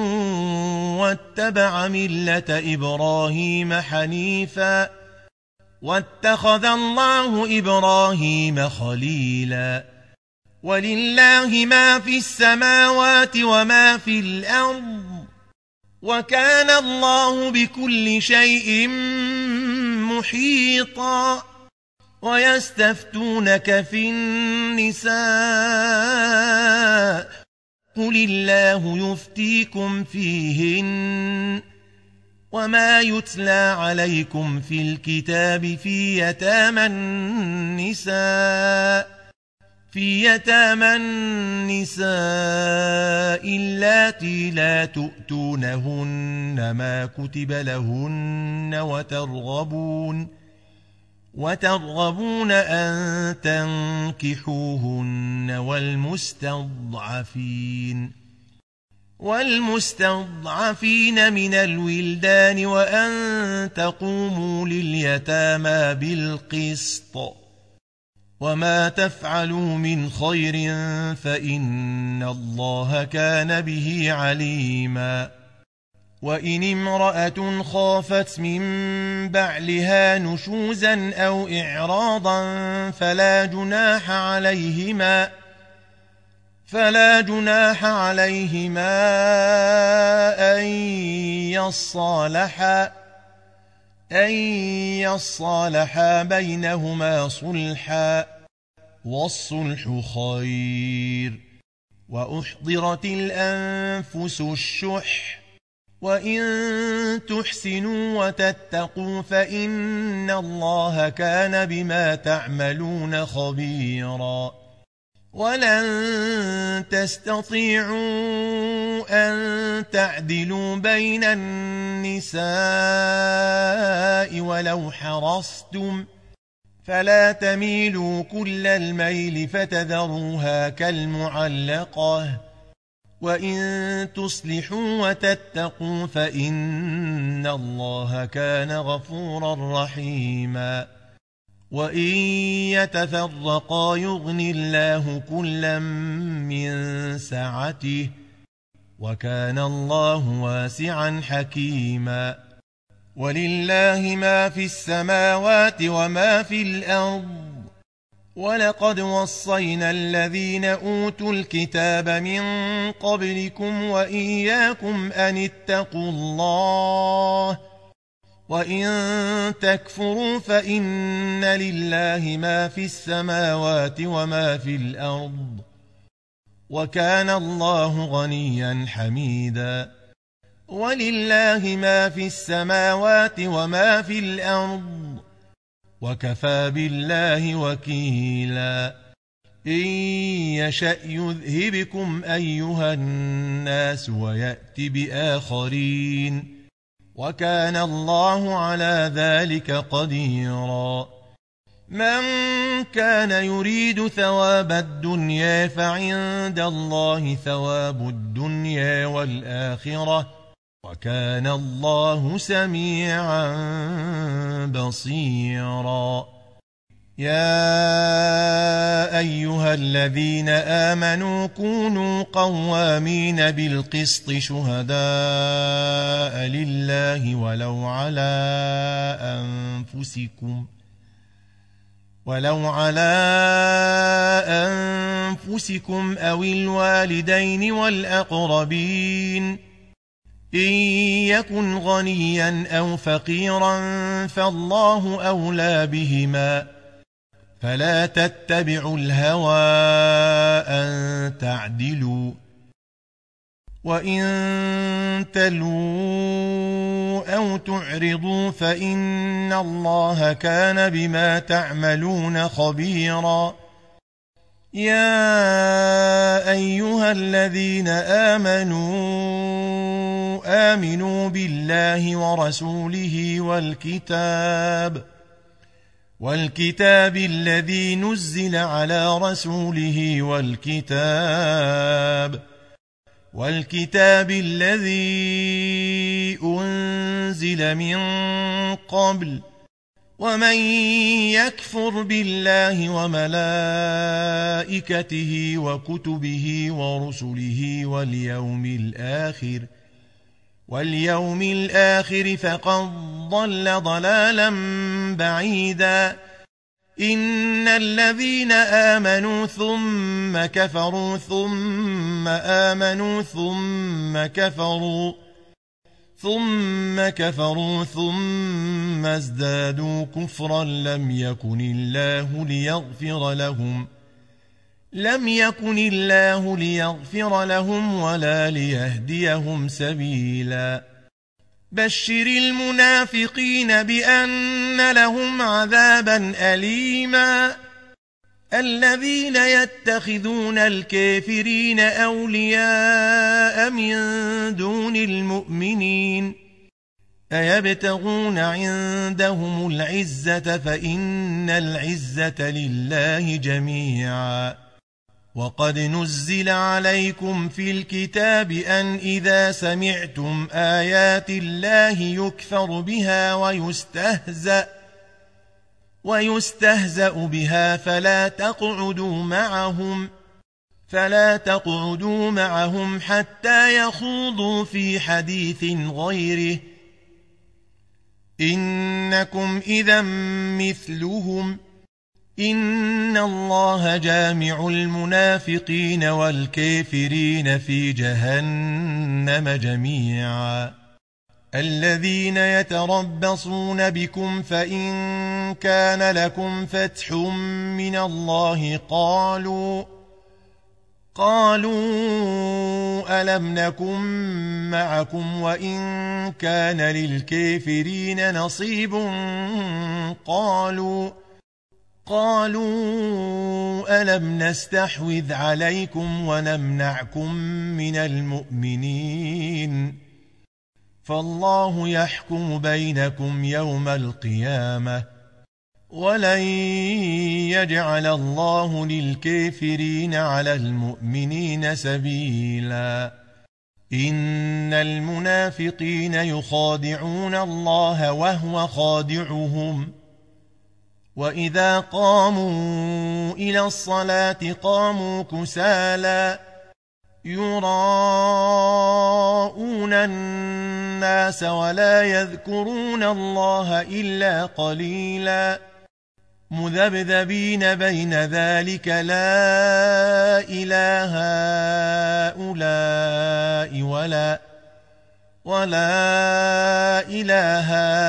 واتبع ملة إبراهيم حنيفا واتخذ الله إبراهيم خليلا ولله ما في السماوات وما في الأرض وكان الله بكل شيء محيطا ويستفتونك في النساء قل الله يفتيكم فيهن وما يتلى عليكم في الكتاب في يتامى النساء اللاتي لا تؤتونهن ما كتب لهن وترغبون أن تنكحوهن والمستضعفين من الولدان وأن تقوموا لليتامى بالقسط وما تفعلوا من خير فإن الله كان به عليما وإن امرأة خافت من بعلها نشوزا أو إعراضا فلا جناح عليهما أن يصالحا بينهما صلحا والصلح خير وأحضرت الأنفس الشح وإن تحسنوا وتتقوا فإن الله كان بما تعملون خبيرا ولن تستطيعوا أن تعدلوا بين النساء ولو حرصتم فلا تميلوا كل الميل فتذروها كالمعلقة وإن تصلحوا وتتقوا فإن الله كان غفورا رحيما وإن يتفرقا يغن الله كلا من سعته وكان الله واسعا حكيما ولله ما في السماوات وما في الأرض ولقد وصينا الذين أوتوا الكتاب من قبلكم وإياكم أن اتقوا الله وإن تكفروا فإن لله ما في السماوات وما في الأرض وكان الله غنيا حميدا ولله ما في السماوات وما في الأرض وكفى بالله وكيلا إن يشأ يذهبكم أيها الناس ويأت بآخرين وكان الله على ذلك قديرا من كان يريد ثواب الدنيا فعند الله ثواب الدنيا والآخرة وكان الله سميعا بصيرا يا أيها الذين آمنوا كونوا قوامين بالقسط شهداء لله ولو على أنفسكم أو الوالدين والأقربين إن يكن غنيا أو فقيرا فالله أولى بهما فلا تتبعوا الهوى أن تعدلوا وإن تلووا أو تعرضوا فإن الله كان بما تعملون خبيرا يا أيها الذين آمنوا بالله ورسوله والكتاب الذي نزل على رسوله والكتاب الذي أنزل من قبل ومن يكفر بالله وملائكته وكتبه ورسله واليوم الآخر فقد ضل ضلالا بعيدا إن الذين آمنوا ثم كفروا ثم آمنوا ثم كفروا ثم ازدادوا كفرا لم يكن الله ليغفر لهم ولا ليهديهم سبيلا بشر المنافقين بأن لهم عذابا أليما الذين يتخذون الكافرين أولياء من دون المؤمنين أيبتغون عندهم العزة فإن العزة لله جميعا وقد نزل عليكم في الكتاب أن إذا سمعتم آيات الله يكفر بها ويستهزأ بها فلا تقعدوا معهم حتى يخوضوا في حديث غيره إنكم إذا مثلهم إن الله جامع المنافقين والكافرين في جهنم جميعا الذين يتربصون بكم فإن كان لكم فتح من الله قالوا ألم نكن معكم وإن كان للكافرين نصيب قالوا ألم نستحوذ عليكم ونمنعكم من المؤمنين فالله يحكم بينكم يوم القيامة ولن يجعل الله للكافرين على المؤمنين سبيلا إن المنافقين يخادعون الله وهو خادعهم وإذا قاموا إلى الصلاة قاموا كسالى يراءون الناس ولا يذكرون الله إلا قليلا مذبذبين بين ذلك لا إله هؤلاء ولا إله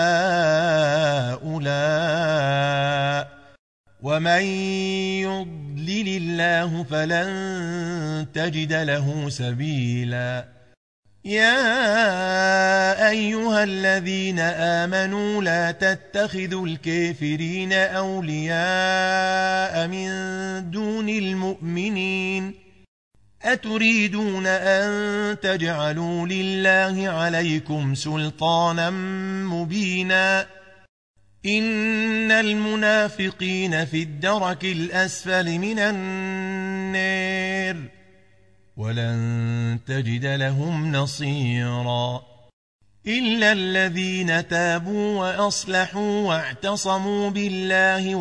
هؤلاء ومن يضلل الله فلن تجد له سبيلا يا أيها الذين آمنوا لا تتخذوا الكافرين أولياء من دون المؤمنين أتريدون أن تجعلوا لله عليكم سلطانا مبينا إن المنافقين في الدرك الأسفل من النار ولن تجد لهم نصيرا إلا الذين تابوا وأصلحوا واعتصموا بالله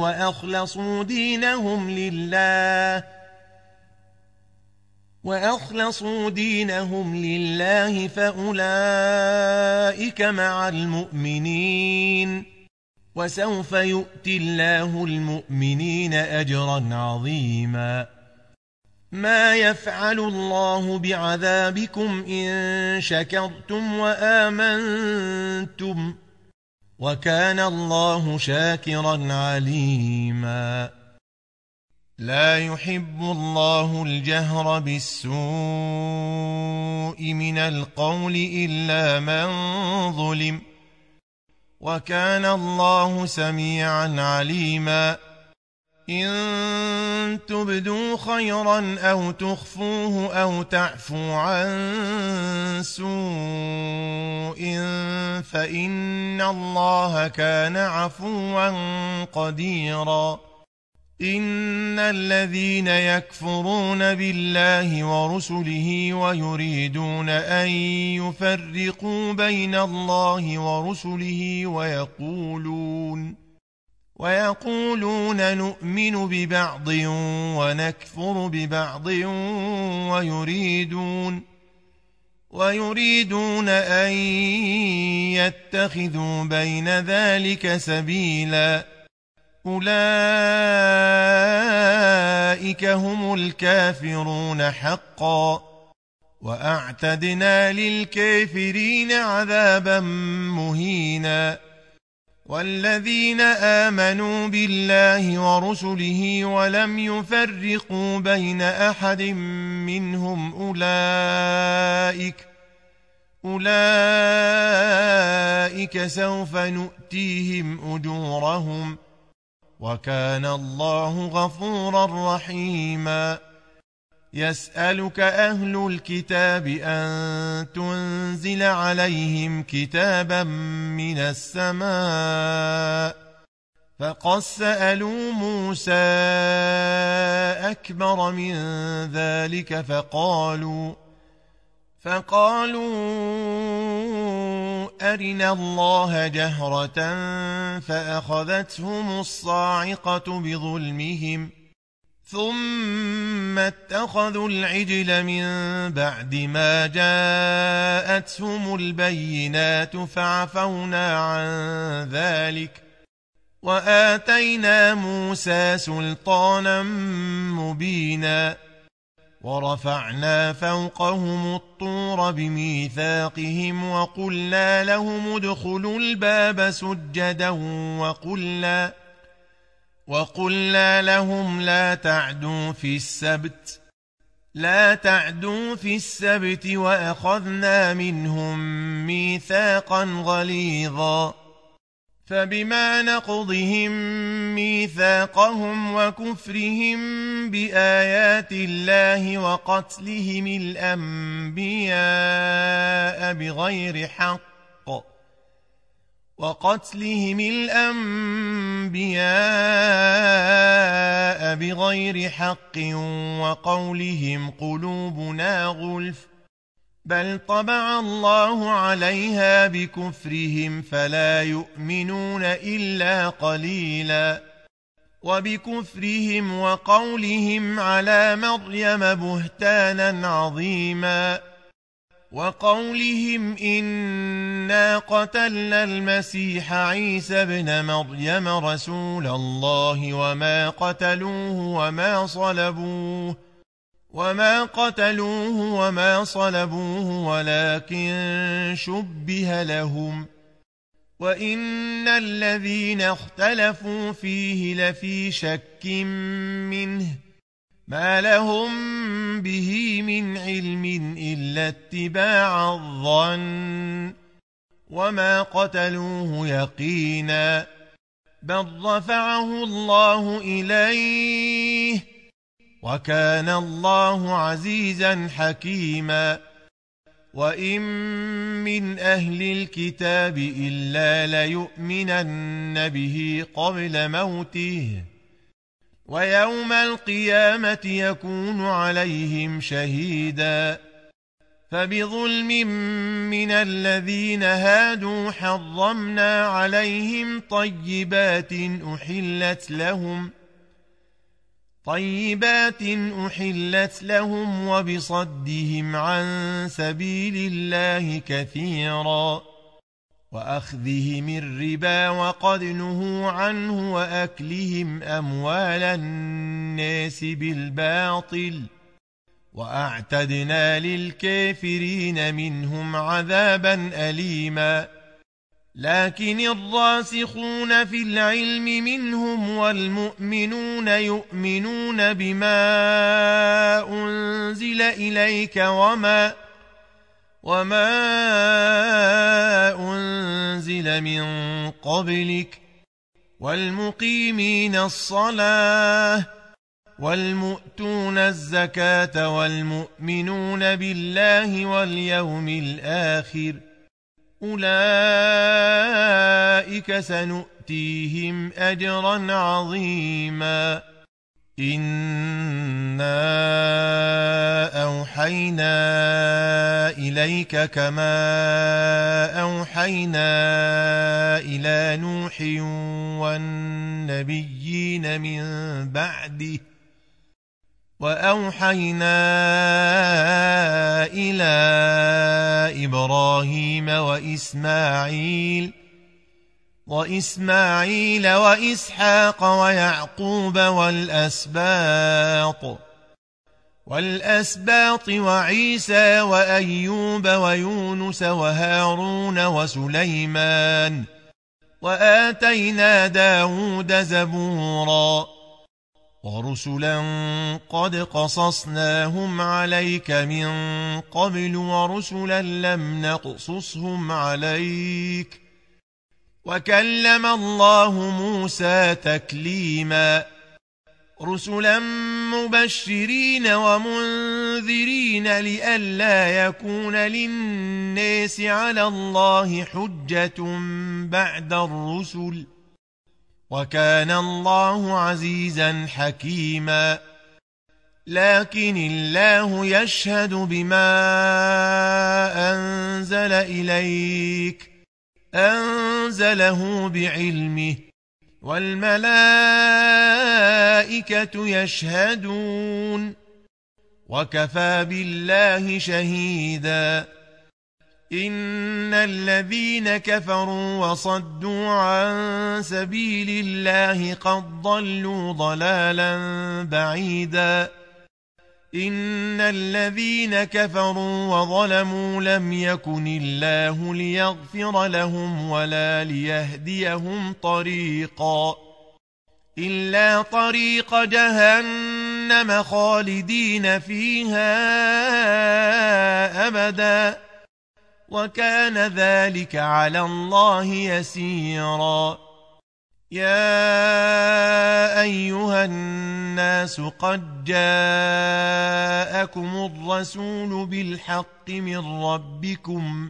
وأخلصوا دينهم لله فأولئك مع المؤمنين وسوف يؤتي الله المؤمنين أجرا عظيما ما يفعل الله بعذابكم إن شكرتم وآمنتم وكان الله شاكرا عليما لا يحب الله الجهر بالسوء من القول إلا من ظلم وكان الله سميعا عليما إن تبدوا خيرا أو تخفوه أو تعفوا عن سوء فإن الله كان عفوا قديرا إن الذين يكفرون بالله ورسله ويريدون أن يفرقوا بين الله ورسله ويقولون نؤمن ببعض ونكفر ببعض ويريدون أن يتخذوا بين ذلك سبيلا أولئك هم الكافرون حقا وأعتدنا للكافرين عذابا مهينا والذين آمنوا بالله ورسله ولم يفرقوا بين أحد منهم أولئك سوف نؤتيهم أجورهم وكان الله غفورا رحيما يسألك أهل الكتاب أن تنزل عليهم كتابا من السماء فقد سألوا موسى أكبر من ذلك فقالوا أرنا الله جهرة فأخذتهم الصاعقة بظلمهم ثم اتخذوا العجل من بعد ما جاءتهم البينات فعفونا عن ذلك وآتينا موسى سلطانا مبينا ورفعنا فوقهم الطور بميثاقهم وقلنا لهم ادخلوا الباب سجدا وقلنا لهم لا تعدوا في السبت وأخذنا منهم ميثاقا غليظا فبما نقضهم ميثاقهم وكفرهم بآيات الله وقتلهم الأنبياء بغير حق وقولهم قلوبنا غلف بل طبع الله عليها بكفرهم فلا يؤمنون إلا قليلا وبكفرهم وقولهم على مريم بهتانا عظيما وقولهم إنا قتلنا المسيح عيسى ابن مريم رسول الله وما قتلوه وما صلبوه ولكن شبه لهم وإن الذين اختلفوا فيه لفي شك منه ما لهم به من علم إلا اتباع الظن وما قتلوه يقينا بل رفعه الله إليه وكان الله عزيزا حكيما وإن من أهل الكتاب إلا ليؤمنن به قبل موته ويوم القيامة يكون عليهم شهيدا فبظلم من الذين هادوا حرمنا عليهم طيبات أحلت لهم وبصدهم عن سبيل الله كثيرا وأخذهم الربا وقد نهوا عنه وأكلهم أموال الناس بالباطل وأعتدنا للكافرين منهم عذابا أليما لكن الراسخون في العلم منهم والمؤمنون يؤمنون بما أنزل إليك وما أنزل من قبلك والمقيمين الصلاة والمؤتون الزكاة والمؤمنون بالله واليوم الآخر أولئك سنؤتيهم أجرا عظيما إنا أوحينا إليك كما أوحينا إلى نوح والنبيين من بعده وأوحينا إلى إبراهيم وإسماعيل وإسحاق ويعقوب والأسباط وعيسى وأيوب ويونس وهارون وسليمان وآتينا داود زبورا ورسلا قد قصصناهم عليك من قبل ورسلا لم نقصصهم عليك وكلم الله موسى تكليما رسلا مبشرين ومنذرين لئلا يكون للناس على الله حجة بعد الرسل وكان الله عزيزا حكيما لكن الله يشهد بما أنزل إليك أنزله بعلمه والملائكة يشهدون وكفى بالله شهيدا إن الذين كفروا وصدوا عن سبيل الله قد ضلوا ضلالا بعيدا إن الذين كفروا وظلموا لم يكن الله ليغفر لهم ولا ليهديهم طريقا إلا طريق جهنم خالدين فيها أبدا وكان ذلك على الله يسيرا يا أيها الناس قد جاءكم الرسول بالحق من ربكم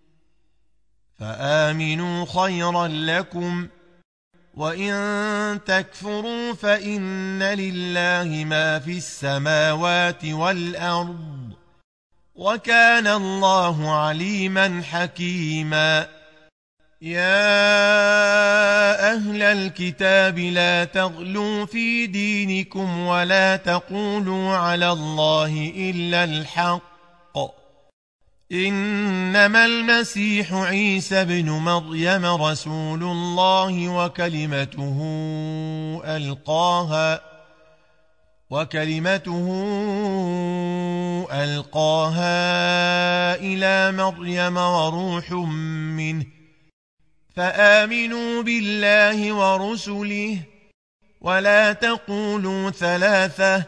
فآمنوا خيرا لكم وإن تكفروا فإن لله ما في السماوات والأرض وكان الله عليما حكيما يا أهل الكتاب لا تغلوا في دينكم ولا تقولوا على الله إلا الحق إنما المسيح عيسى بن مريم رسول الله وكلمته ألقاها إلى مريم وروح منه فآمنوا بالله ورسله ولا تقولوا ثلاثة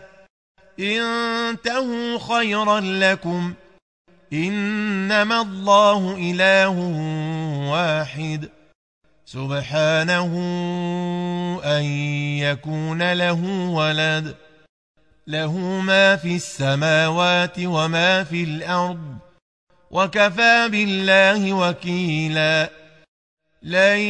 انتهوا خيرا لكم إنما الله إله واحد سبحانه أن يكون له ولد له ما في السماوات وما في الأرض وكفى بالله وكيلا لن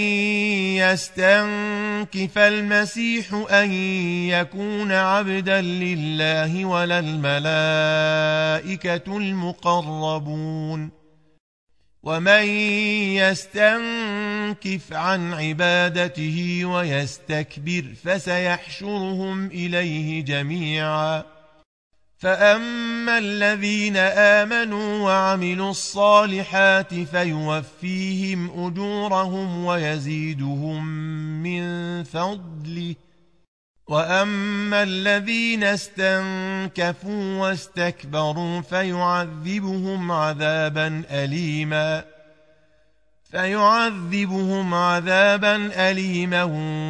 يستنكف المسيح أن يكون عبدا لله ولا الملائكة المقربون ومن يستنكف عن عبادته ويستكبر فسيحشرهم إليه جميعا فأما الذين آمنوا وعملوا الصالحات فيوفيهم أجورهم ويزيدهم من فضله وأما الذين استنكفوا واستكبروا فيعذبهم عذابا أليما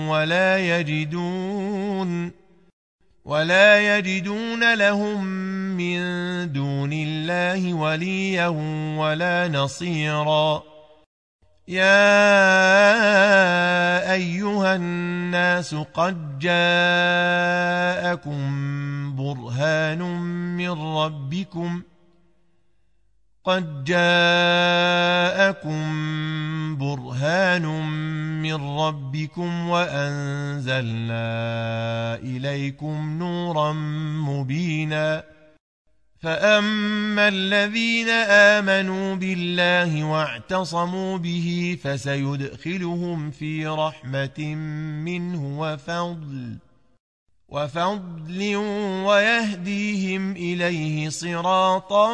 ولا يجدون لهم من دون الله وليا ولا نصيرا يا أيها الناس قد جاءكم برهان من ربكم وأنزلنا إليكم نورا مبينا فأما الذين آمنوا بالله واعتصموا به فسيدخلهم في رحمة منه وفضل ويهديهم إليه صراطا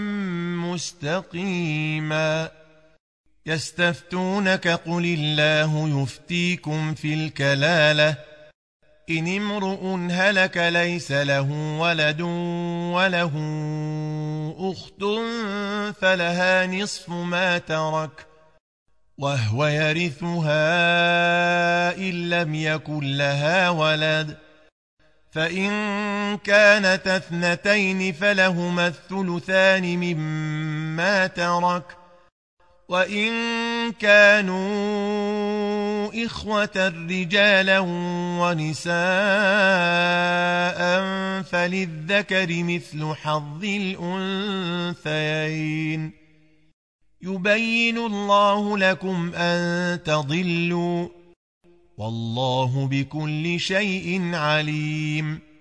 مستقيما يستفتونك قل الله يفتيكم في الكلالة إن امرؤ هلك ليس له ولد وله أخت فلها نصف ما ترك وهو يرثها إن لم يكن لها ولد فإن كانت اثنتين فلهما الثلثان مما ترك وإن كانوا إخوة رجالا ونساء فللذكر مثل حظ الأنثيين يبين الله لكم أن تضلوا والله بكل شيء عليم